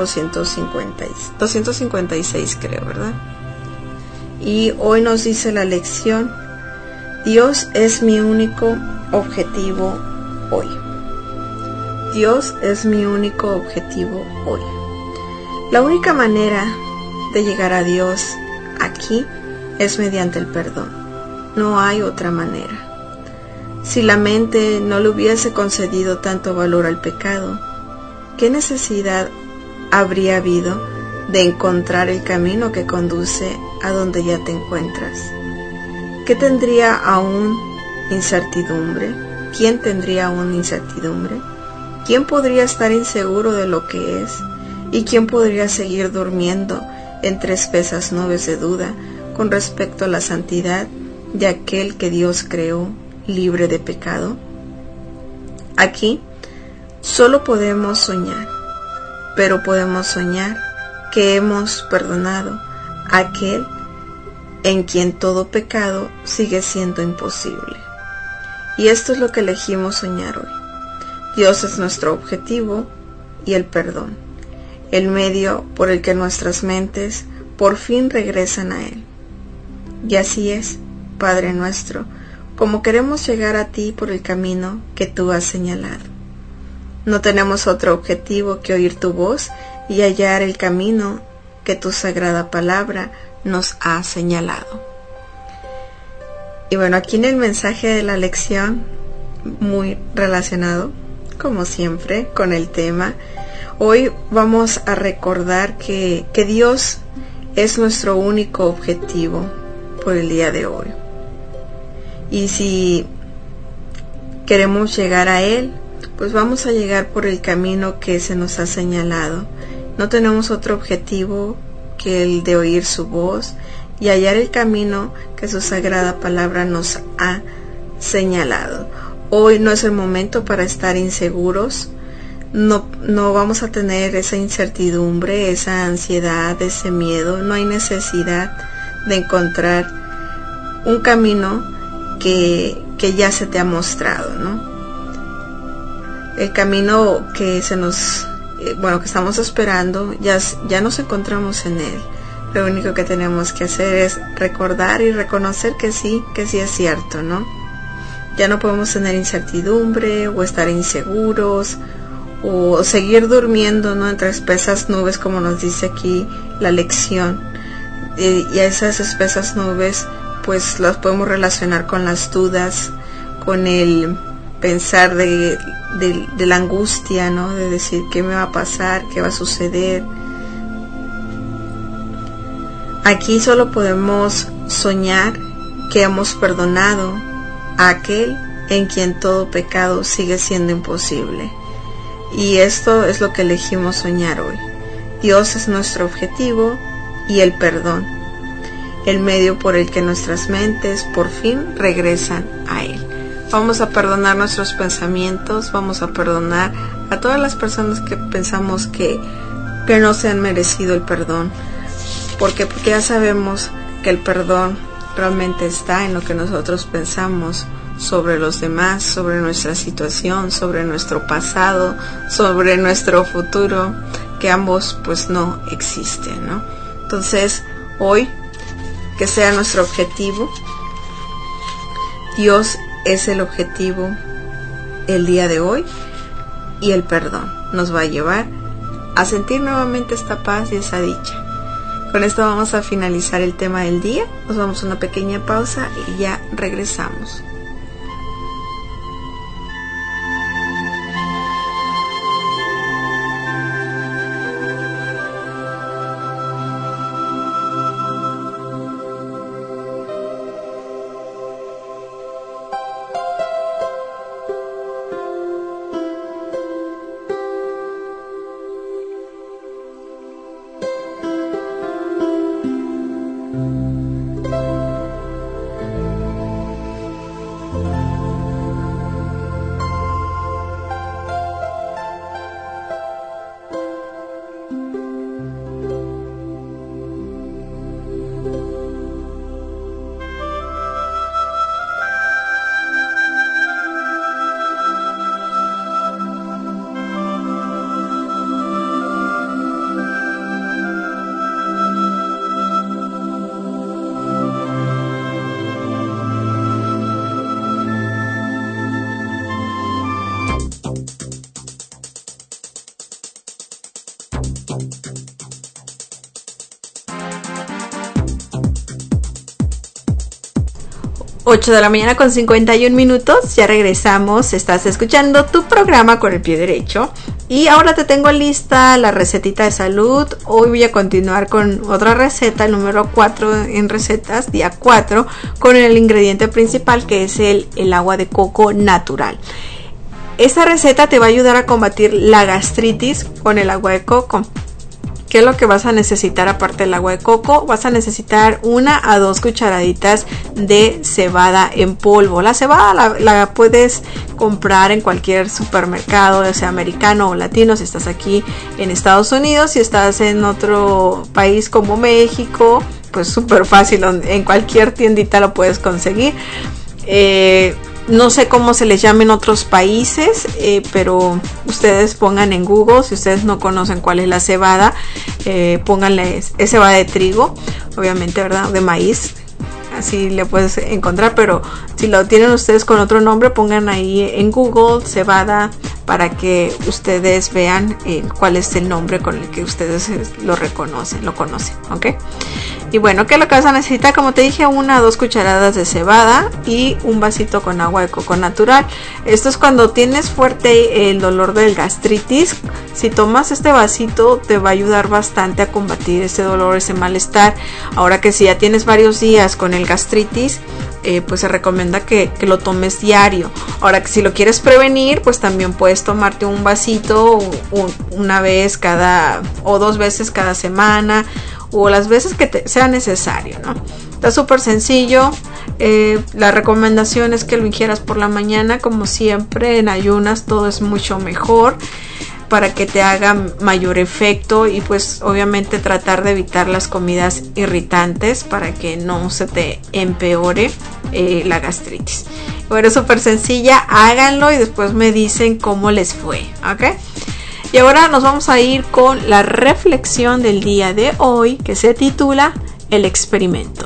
C: 256 creo, ¿verdad? Y hoy nos dice la lección: Dios es mi único objetivo hoy. Dios es mi único objetivo hoy. La única manera de llegar a Dios aquí es mediante el perdón. No hay otra manera. Si la mente no le hubiese concedido tanto valor al pecado, ¿qué necesidad habría habido de encontrar el camino que conduce a donde ya te encuentras? ¿Qué tendría aún incertidumbre? ¿Quién tendría aún incertidumbre? ¿Quién podría estar inseguro de lo que es? ¿Y quién podría seguir durmiendo entre espesas nubes de duda con respecto a la santidad de aquel que Dios creó libre de pecado? Aquí solo podemos soñar, pero podemos soñar que hemos perdonado a aquel en quien todo pecado sigue siendo imposible. Y esto es lo que elegimos soñar hoy. Dios es nuestro objetivo y el perdón, el medio por el que nuestras mentes por fin regresan a Él. Y así es, Padre nuestro, como queremos llegar a ti por el camino que tú has señalado. No tenemos otro objetivo que oír tu voz y hallar el camino que tu sagrada palabra nos ha señalado. Y bueno, aquí en el mensaje de la lección, muy relacionado, como siempre, con el tema, hoy vamos a recordar que Dios es nuestro único objetivo por el día de hoy. Y si queremos llegar a Él, pues vamos a llegar por el camino que se nos ha señalado. No tenemos otro objetivo que el de oír su voz y hallar el camino que su sagrada palabra nos ha señalado. Hoy no es el momento para estar inseguros. No vamos a tener esa incertidumbre, esa ansiedad, ese miedo. No hay necesidad de encontrar un camino que ya se te ha mostrado, ¿no? El camino que que estamos esperando, ya nos encontramos en él. Lo único que tenemos que hacer es recordar y reconocer que sí es cierto, ¿no? Ya no podemos tener incertidumbre o estar inseguros o seguir durmiendo, ¿no?, entre espesas nubes, como nos dice aquí la lección. Y a esas espesas nubes pues las podemos relacionar con las dudas, con el pensar de la angustia, ¿no?, de decir qué me va a pasar, qué va a suceder. Aquí solo podemos soñar que hemos perdonado a aquel en quien todo pecado sigue siendo imposible. Y esto es lo que elegimos soñar hoy. Dios es nuestro objetivo y el perdón, el medio por el que nuestras mentes por fin regresan a Él. Vamos a perdonar nuestros pensamientos, vamos a perdonar a todas las personas que pensamos que no se han merecido el perdón. Porque ya sabemos que el perdón realmente está en lo que nosotros pensamos sobre los demás, sobre nuestra situación, sobre nuestro pasado, sobre nuestro futuro, que ambos pues no existen, ¿no? Entonces, hoy, que sea nuestro objetivo. Dios es el objetivo el día de hoy, y el perdón nos va a llevar a sentir nuevamente esta paz y esa dicha. Con esto vamos a finalizar el tema del día. Nos vamos a una pequeña pausa y ya regresamos. Ocho de la mañana con 51 minutos, ya regresamos. Estás escuchando tu programa Con el Pie Derecho y ahora te tengo lista la recetita de salud. Hoy voy a continuar con otra receta, el número 4 en recetas, día 4, con el ingrediente principal, que es el agua de coco natural. Esta receta te va a ayudar a combatir la gastritis con el agua de coco. ¿Qué es lo que vas a necesitar aparte del agua de coco? Vas a necesitar 1 a 2 cucharaditas de cebada en polvo. La cebada la puedes comprar en cualquier supermercado, ya sea americano o latino, si estás aquí en Estados Unidos. Si estás en otro país como México, pues súper fácil, en cualquier tiendita lo puedes conseguir. No sé cómo se les llama en otros países, pero ustedes pongan en Google, si ustedes no conocen cuál es la cebada, pónganle, es cebada de trigo, obviamente, ¿verdad? De maíz, así le puedes encontrar, pero si lo tienen ustedes con otro nombre, pongan ahí en Google cebada para que ustedes vean cuál es el nombre con el que ustedes lo conocen, ¿ok? Y bueno, ¿qué es lo que vas a necesitar? Como te dije, 1 a 2 cucharadas de cebada y un vasito con agua de coco natural. Esto es cuando tienes fuerte el dolor del gastritis. Si tomas este vasito te va a ayudar bastante a combatir ese dolor, ese malestar. Ahora que si ya tienes varios días con el gastritis, pues se recomienda que lo tomes diario. Ahora que si lo quieres prevenir, pues también puedes tomarte un vasito una vez o 2 veces cada semana, o las veces que sea necesario, ¿no? Está súper sencillo. La recomendación es que lo ingieras por la mañana, como siempre. En ayunas todo es mucho mejor para que te haga mayor efecto, y pues obviamente tratar de evitar las comidas irritantes para que no se te empeore la gastritis. Bueno, es súper sencilla, háganlo y después me dicen cómo les fue, ¿ok? Y ahora nos vamos a ir con la reflexión del día de hoy, que se titula El experimento.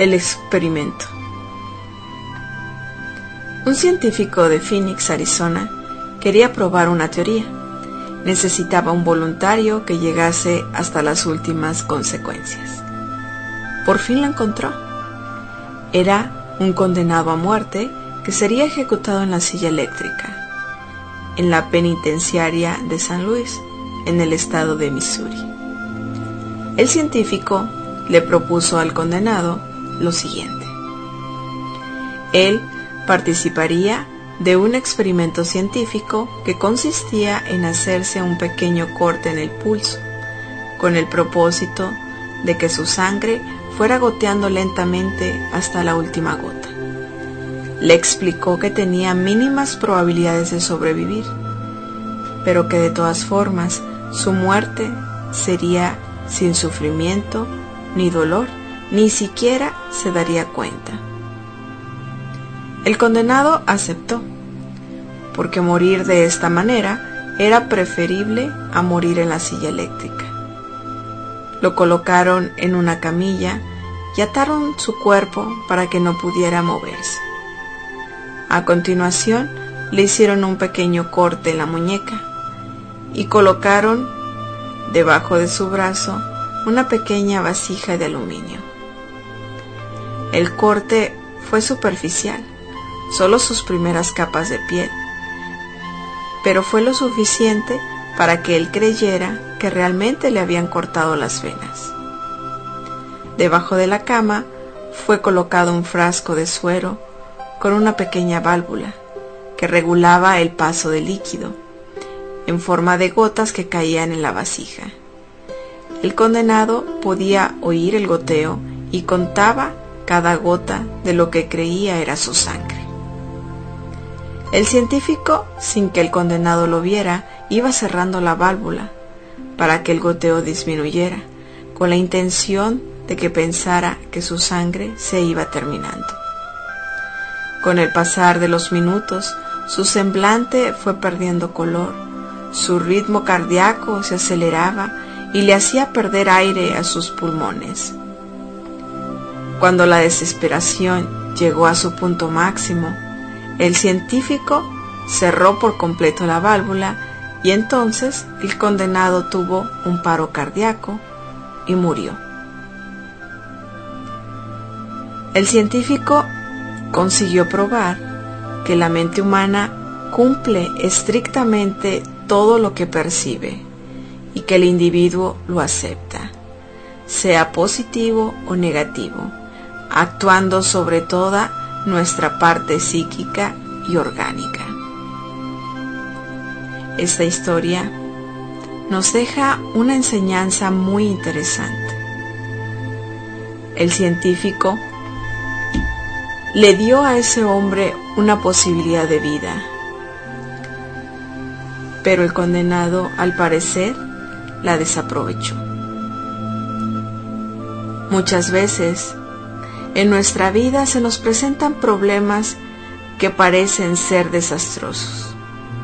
C: El experimento. Un científico de Phoenix, Arizona, quería probar una teoría. Necesitaba un voluntario que llegase hasta las últimas consecuencias. Por fin la encontró. Era un condenado a muerte que sería ejecutado en la silla eléctrica, en la penitenciaria de San Luis, en el estado de Missouri. El científico le propuso al condenado lo siguiente. Él participaría de un experimento científico que consistía en hacerse un pequeño corte en el pulso, con el propósito de que su sangre fuera goteando lentamente hasta la última gota. Le explicó que tenía mínimas probabilidades de sobrevivir, pero que de todas formas su muerte sería sin sufrimiento ni dolor, ni siquiera se daría cuenta. El condenado aceptó, porque morir de esta manera era preferible a morir en la silla eléctrica. Lo colocaron en una camilla y ataron su cuerpo para que no pudiera moverse. A continuación, le hicieron un pequeño corte en la muñeca y colocaron debajo de su brazo una pequeña vasija de aluminio. El corte fue superficial, solo sus primeras capas de piel, pero fue lo suficiente para que él creyera que realmente le habían cortado las venas. Debajo de la cama fue colocado un frasco de suero con una pequeña válvula que regulaba el paso del líquido, en forma de gotas que caían en la vasija. El condenado podía oír el goteo y contaba cada gota de lo que creía era su sangre. El científico, sin que el condenado lo viera, iba cerrando la válvula para que el goteo disminuyera, con la intención de que pensara que su sangre se iba terminando. Con el pasar de los minutos, su semblante fue perdiendo color, su ritmo cardíaco se aceleraba y le hacía perder aire a sus pulmones. Cuando la desesperación llegó a su punto máximo, el científico cerró por completo la válvula y entonces el condenado tuvo un paro cardíaco y murió. El científico consiguió probar que la mente humana cumple estrictamente todo lo que percibe y que el individuo lo acepta, sea positivo o negativo, actuando sobre toda nuestra parte psíquica y orgánica. Esta historia nos deja una enseñanza muy interesante. El científico le dio a ese hombre una posibilidad de vida, pero el condenado, al parecer, la desaprovechó. Muchas veces en nuestra vida se nos presentan problemas que parecen ser desastrosos.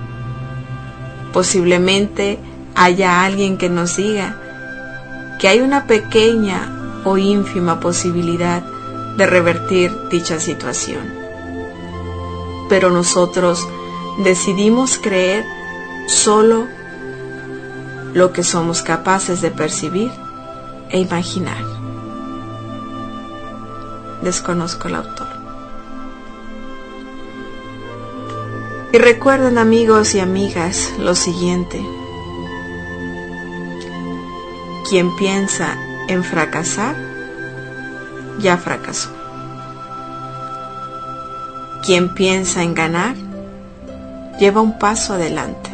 C: Posiblemente haya alguien que nos diga que hay una pequeña o ínfima posibilidad de revertir dicha situación. Pero nosotros decidimos creer solo lo que somos capaces de percibir e imaginar. Desconozco el autor. Y recuerden, amigos y amigas, lo siguiente: quien piensa en fracasar, ya fracasó. Quien piensa en ganar, lleva un paso adelante.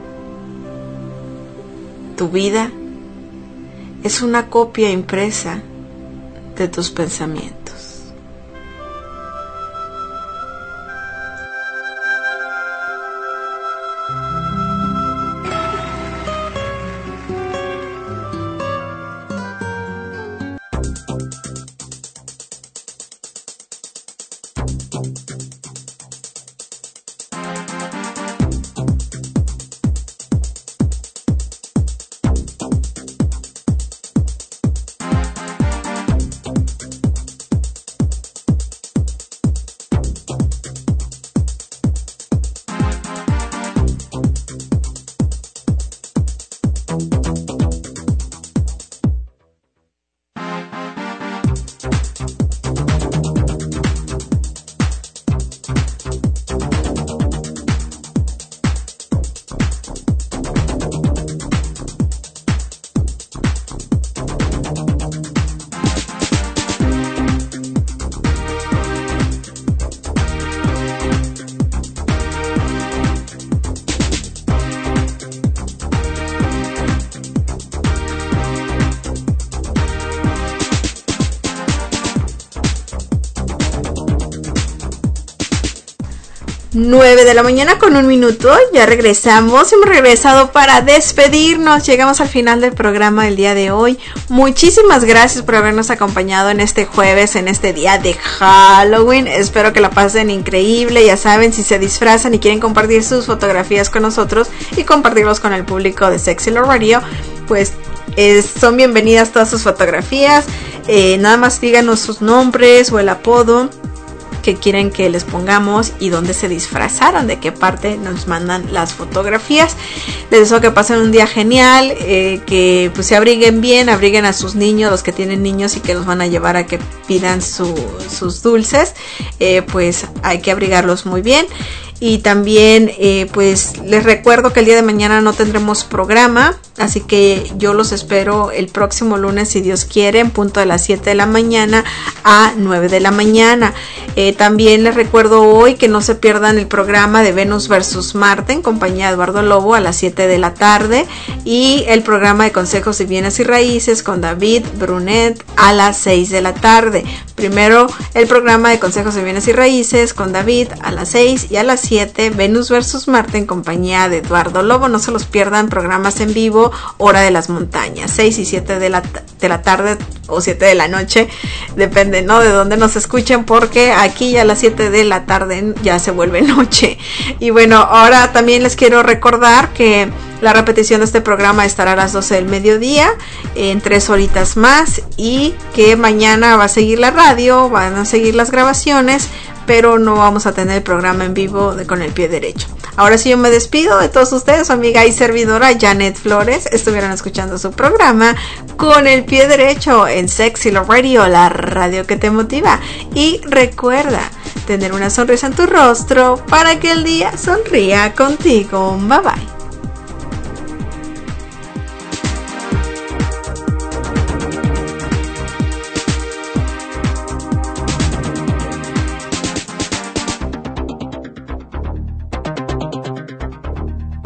C: Tu vida es una copia impresa de tus pensamientos. 9 de la mañana con 1 minuto, ya regresamos, hemos regresado para despedirnos, llegamos al final del programa del día de hoy. Muchísimas gracias por habernos acompañado en este jueves, en este día de Halloween, espero que la pasen increíble, ya saben, si se disfrazan y quieren compartir sus fotografías con nosotros y compartirlos con el público de Sexy Love Radio, pues son bienvenidas todas sus fotografías, nada más díganos sus nombres o el apodo que quieren que les pongamos y dónde se disfrazaron, de qué parte nos mandan las fotografías. Les deseo que pasen un día genial, que pues se abriguen bien, abriguen a sus niños, los que tienen niños y que los van a llevar a que pidan sus dulces, pues hay que abrigarlos muy bien. Y también pues les recuerdo que el día de mañana no tendremos programa, así que yo los espero el próximo lunes, si Dios quiere, en punto de las 7 de la mañana a 9 de la mañana. También les recuerdo hoy que no se pierdan el programa de Venus vs Marte en compañía de Eduardo Lobo a las 7 de la tarde y el programa de consejos de bienes y raíces con David Brunet a las 6 de la tarde. Primero el programa de consejos de bienes y raíces con David a las 6 y a las 7 Venus vs Marte en compañía de Eduardo Lobo. No se los pierdan, programas en vivo, hora de las montañas, 6 y 7 de la tarde o 7 de la noche, depende, ¿no?, de dónde nos escuchen, porque aquí ya a las 7 de la tarde ya se vuelve noche. Y bueno, ahora también les quiero recordar que la repetición de este programa estará a las 12 del mediodía, en 3 horitas más, y que mañana va a seguir la radio, van a seguir las grabaciones, pero no vamos a tener el programa en vivo de Con el Pie Derecho. Ahora sí yo me despido de todos ustedes, su amiga y servidora Janet Flores. Estuvieron escuchando su programa Con el Pie Derecho en Sexy Love Radio, la radio que te motiva. Y recuerda tener una sonrisa en tu rostro para que el día sonría contigo. Bye bye.